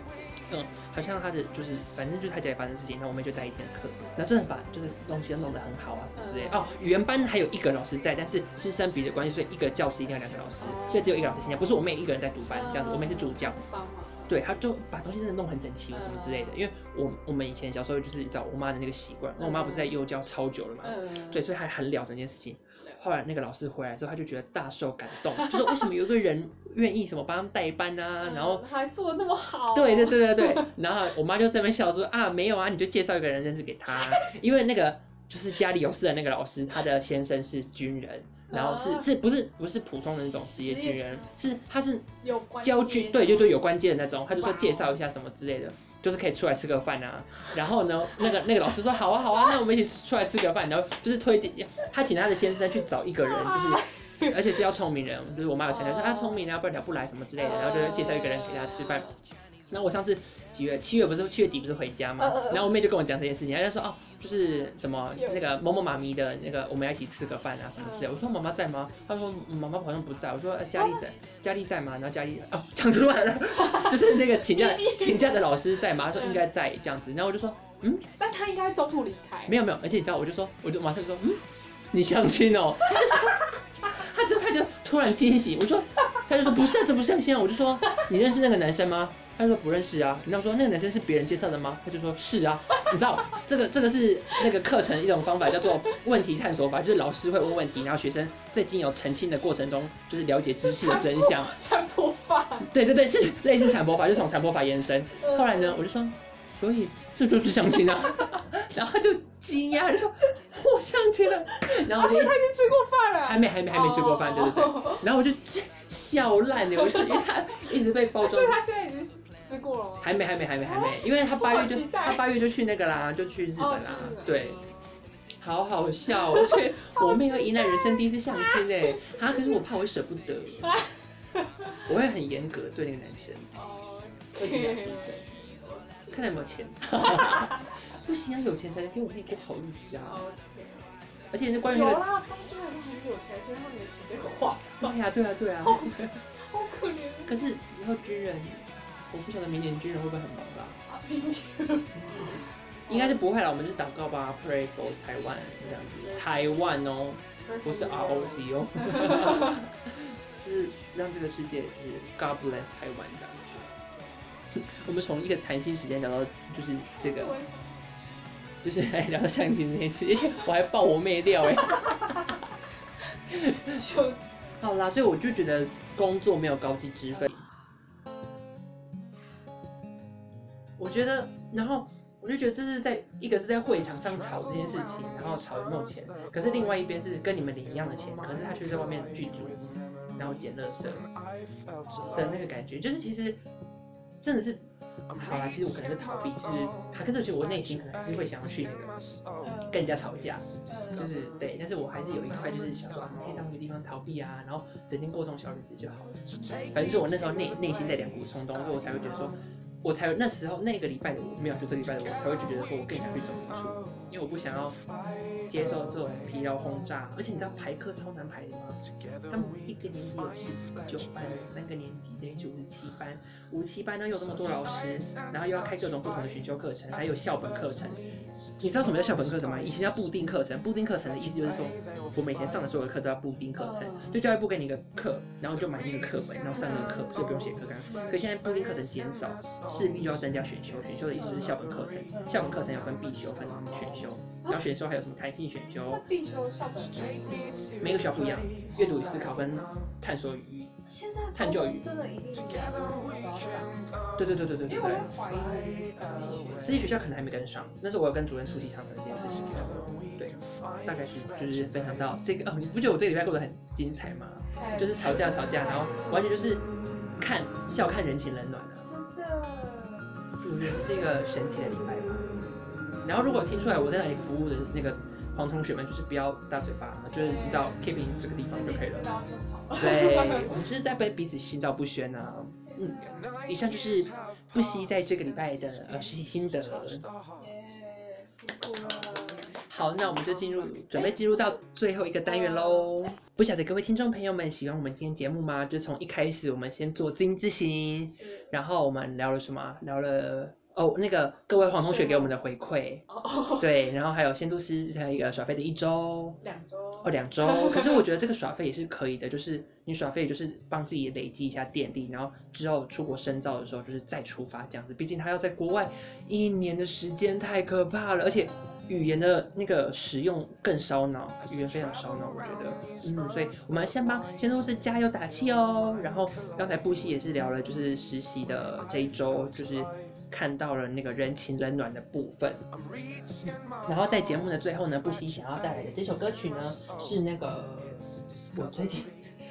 好像他的就是反正就是他家里发生的事情，然后我妹就带一天课，然后真的把就是东西都弄得很好啊什么之类的。语言班还有一个老师在，但是师生比的关系，所以一个教室一定要2个老师，所以只有一个老师请假，不是我妹一个人在读班这样子，我妹是助教。对，他就把东西真的弄很整齐什么之类的，因为我们以前小时候就是照我妈的那个习惯，因为我妈不是在幼教超久了嘛，对，所以还很了整件事情。后来那个老师回来之后，他就觉得大受感动，就是为什么有一个人愿意什么帮他代班啊，然后还做的那么好。 对，然后我妈就在那边笑说啊没有啊，你就介绍一个人认识给他，因为那个就是家里有事的那个老师，他的先生是军人。然后不是普通的那种职业军人，他是交军，对，就有关键的那种，他就说介绍一下什么之类的，就是可以出来吃个饭啊。然后呢，那个老师说好啊，那我们一起出来吃个饭。然后就是推荐他请他的先生去找一个人，就是而且是要聪明人，就是我妈有强调说他聪明啊，不然聊不来什么之类的。然后就介绍一个人给他吃饭。然后我上次7月底不是回家嘛，然后我妹就跟我讲这件事情，她就说哦。就是什么那个某某妈咪的那个，我们要一起吃个饭啊什么之类的。我说妈妈在吗？她说妈妈好像不在。我说佳丽在吗？然后佳丽讲出来了，就是那个请假的老师在吗？她说应该在这样子。然后我就说但他应该中途离开。 没有，而且你知道我就马上说你相亲哦。他就突然惊喜，他就说不是，这不是相亲啊。我就说你认识那个男生吗？他就说不认识啊。你知道说那个男生是别人介绍的吗？他就说是啊。你知道这个是那个课程一种方法，叫做问题探索法，就是老师会问问题，然后学生在经由澄清的过程中，就是了解知识的真相。 产婆法。对， 是类似产婆法，就从产婆法延伸。后来呢，我就说，所以这就是相亲啊。然后他就惊讶，就说我相亲了。然后所以他已经吃过饭了。 还没吃过饭，对。然后我就笑烂了，我就因为他一直被包装。 所以他现在已经吃过了吗？ 还没，因为他8月就去那个啦，就去日本啦。对，好好笑哦！所以我妹会迎来人生第一次相亲哎，可是我怕我舍不得，我会很严格对那个男生，会比较心疼，看他有没有钱。不行啊，有钱才能给我妹过好日子啊！而且是关于那个， 有啦，他们居然都很有钱，所以他们的时间很花。 对啊， 好可怜。 可是以后军人，我不晓得明年军人会不会很忙吧？应该是不会啦，我们就祷告吧 ，Pray for Taiwan 这样子，台湾哦，不是 ROC 哦，就是让这个世界就是 God bless 台湾这样子。我们从一个谈心时间聊到就是这个。就是聊到相亲这件事，而且我还爆我妹料哎。好啦，所以我就觉得工作没有高低之分。我觉得，然后我就觉得这是一个是在会场上吵这件事情，然后吵有没有钱，可是另外一边是跟你们领一样的钱，可是他却在外面剧组，然后捡垃圾的那个感觉，就是其实真的是。好啦，其实我可能是逃避，可是其实我内心可能还是会想要去那个跟人家吵架，就是对，但是我还是有一块就是想说可以到那个地方逃避啊，然后整天过这种小日子就好了。反正是我那时候内心在两股冲动，所以我才会觉得说，我才那时候那个礼拜的我没有，就这个礼拜的我才会觉得说我更想去走一出，因为我不想要接受这种疲劳轰炸，而且你知道排课超难排的吗？他们一个年级有19班，3个年级等于97班，57班呢又有这么多老师，然后又要开各种不同的选修课程，还有校本课程。你知道什么叫校本课程吗？以前叫布丁课程，布丁课程的意思就是说，我们以前上的所有的课都要布丁课程，就教育部给你一个课，然后就买那个课本，然后上那个课，所以不用写课纲。可现在布丁课程减少，势必就要增加选修，选修的意思就是校本课程，校本课程有分必修分选修。然后选修还有什么弹性选修？ 必修校本每个学校不一样，阅读与思考跟探索与探究与真的一定对。 因为我怀疑私立学校可能还没跟上，那是我有跟主任出席常谈这件事情。对，大概是就是分享到这个你不觉得我这个礼拜过得很精彩吗？就是吵架，然后完全就是笑看人情冷暖啊。 真的， 我觉得这是一个神奇的礼拜吧。然后如果听出来我在哪里服务的那个黄同学们，就是不要大嘴巴，就是你知道 keeping 这个地方就可以了。对，我们就是在被彼此心照不宣啊。以上就是不惜在这个礼拜的实习心得。 辛苦了。 好，那我们就准备进入到最后一个单元喽。不晓得各位听众朋友们喜欢我们今天节目吗？就从一开始我们先做字音字形， 然后我们聊了什么？聊了那个各位黄同学给我们的回馈，对，然后还有仙都斯还有一个耍废的1周，2周，可是我觉得这个耍废也是可以的，就是你耍废就是帮自己累积一下电力，然后之后出国深造的时候就是再出发这样子，毕竟他要在国外1年的时间太可怕了，而且语言的那个使用更烧脑，语言非常烧脑，我觉得，所以我们先帮仙都斯加油打气哦。然后刚才布希也是聊了，就是实习的这1周，就是看到了那个人情冷暖的部分。然后在节目的最后呢，布希想要带来的这首歌曲呢，是那个我最近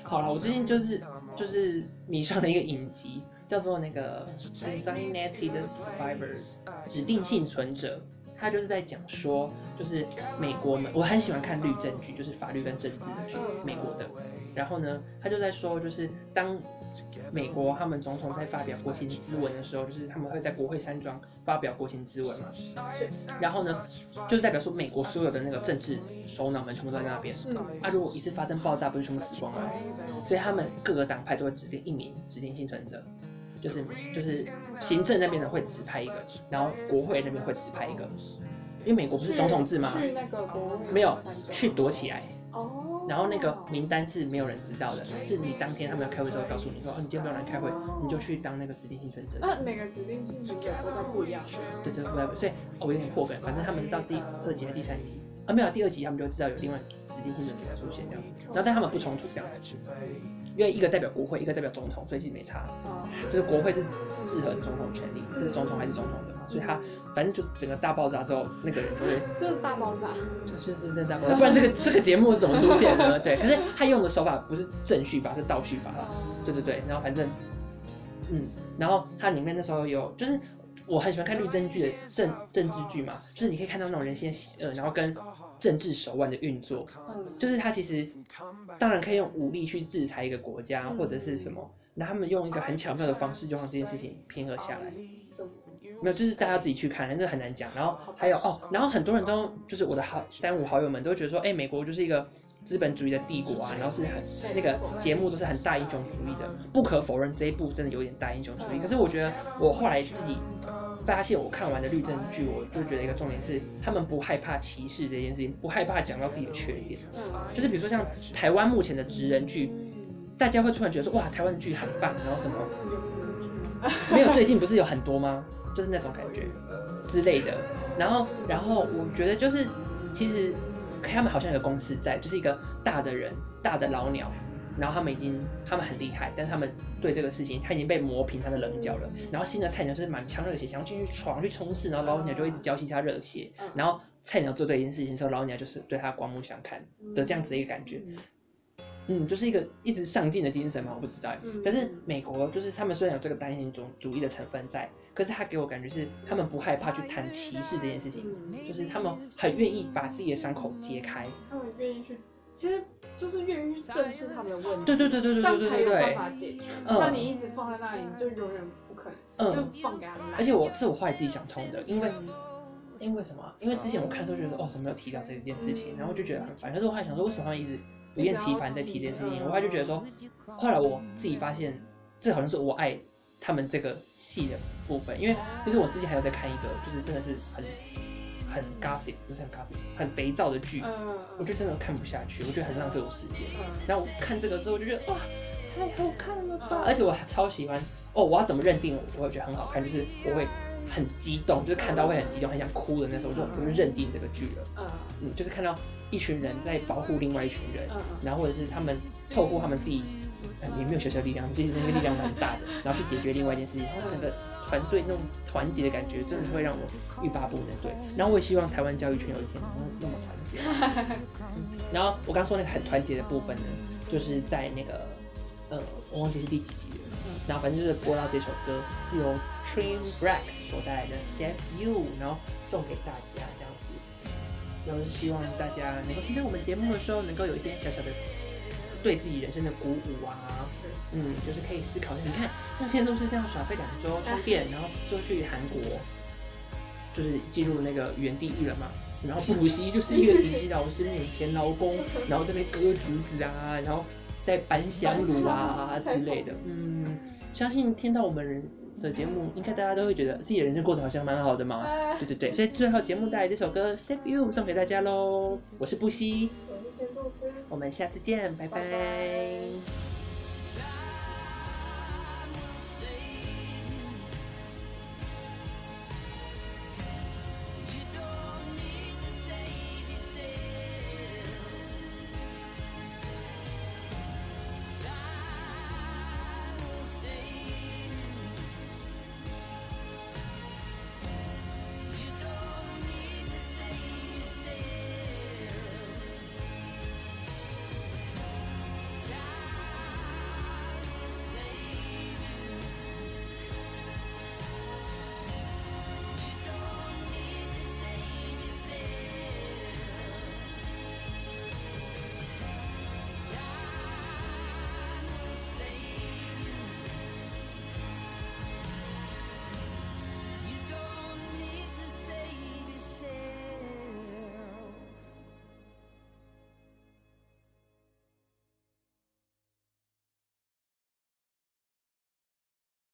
就是迷上了一个影集，叫做那个 Designated Survivors 指定幸存者。他就是在讲说，就是美国我很喜欢看律政剧，就是法律跟政治的剧，美国的。然后呢，他就在说，就是当美国他们总统在发表国情咨文的时候，就是他们会在国会山庄发表国情咨文嘛。然后呢，就是代表说美国所有的那个政治首脑们全部都在那边。如果一次发生爆炸，不是全部死光了？所以他们各个党派都会指定1名指定幸存者。就是行政那边的会指派一个，然后国会那边会指派一个，因为美国不是总统制吗？ 去那个国会没有去躲起来。然后那个名单是没有人知道的，是你当天他们要开会的时候告诉你说，你今天不用来开会，你就去当那个指定幸存者。 那每个指定幸存者都不一样。 对，所以我有点破梗，反正他们是到第2集还是第3集没有第2集他们就知道有另外指定幸存者出现这样子，然后但他们不冲突这样子。因为一个代表国会，一个代表总统，所以其实没差。就是国会是制衡总统权力，就是总统还是总统的嘛，所以他反正就整个大爆炸之后，那个人就会这是大爆炸， 就是大爆炸，不然这个节目怎么出现呢？对，可是他用的手法不是正序法，是倒序法啦。对，然后反正然后它里面那时候有就是我很喜欢看律政剧的政治剧嘛，就是你可以看到那种人性邪恶，然后跟政治手腕的运作，就是他其实当然可以用武力去制裁一个国家或者是什么，那他们用一个很巧妙的方式就让这件事情平和下来。没有，就是大家自己去看，这很难讲。然后还有然后很多人都就是我的3、5好友们都会觉得说，美国就是一个资本主义的帝国啊，然后是很那个节目都是很大英雄主义的。不可否认这一部真的有点大英雄主义，可是我觉得我后来自己发现，我看完的律政剧，我就觉得一个重点是，他们不害怕歧视这件事情，不害怕讲到自己的缺点。就是比如说像台湾目前的职人剧，大家会突然觉得说，哇，台湾的剧很棒，然后什么没有，最近不是有很多吗？就是那种感觉之类的。然后我觉得就是其实他们好像有个公司在，就是一个大的人，大的老鸟。然后他们很厉害，但是他们对这个事情，他已经被磨平他的棱角了。然后新的菜鸟就是满腔热血，想要进去闯去冲刺，然后老鸟就一直浇熄他热血。然后菜鸟做对一件事情的时候，老鸟就是对他刮目相看的这样子的一个感觉。就是一个一直上进的精神嘛，我不知道。可是美国就是他们虽然有这个单英雄主义的成分在，可是他给我感觉是他们不害怕去谈歧视这件事情，就是他们很愿意把自己的伤口揭开， 他们愿意去。其实就是愿意去正视他们的问题， 对， 这样才有办法解决。那你一直放在那里，你就永远不可能，就放给他们来。 而且我后来自己想通的，因为什么？因为之前我看的时候觉得怎么没有提到这件事情，然后就觉得很烦。可是我后来想说，为什么他们一直不厌其烦在提这件事情？我后来就觉得说，后来我自己发现，这好像是我爱他们这个戏的部分，因为就是我之前还有在看一个，就是真的是很 gossip， 不是很 gossip， 很肥皂的剧，我就真的看不下去，我觉得很浪费我时间。然后我看这个之后就觉得哇，太好看了吧！而且我还超喜欢我要怎么认定我会觉得很好看，就是我会很激动，就是看到会很激动，很想哭的那时候，我就认定这个剧了。就是看到一群人在保护另外一群人，然后或者是他们透过他们自己也没有小小力量，其实那个力量蛮大的，然后去解决另外一件事情，然后整个团队那种团结的感觉，真的会让我欲罢不能。对，然后我也希望台湾教育圈有一天那么团结。然后我刚说那个很团结的部分呢，就是在那个我忘记是第几集了，然后反正就是播到这首歌是由 Trainwreck 所带来的 Save You， 然后送给大家这样子。然后是希望大家能够听到我们节目的时候，能够有一些小小的对自己人生的鼓舞啊，就是可以思考。你看，像现在都是这样耍废2周充电，然后就去韩国，就是进入那个语言地狱了嘛。然后补习就是一个实习老师面前劳工，然后这边割竹子啊，然后再搬香炉啊之类的。相信听到我们的节目，应该大家都会觉得自己的人生过得好像蛮好的嘛。对对对，所以最后节目带来这首歌《Save You》送给大家喽。我是布希， 我是仙杜斯， 我们下次见，拜拜。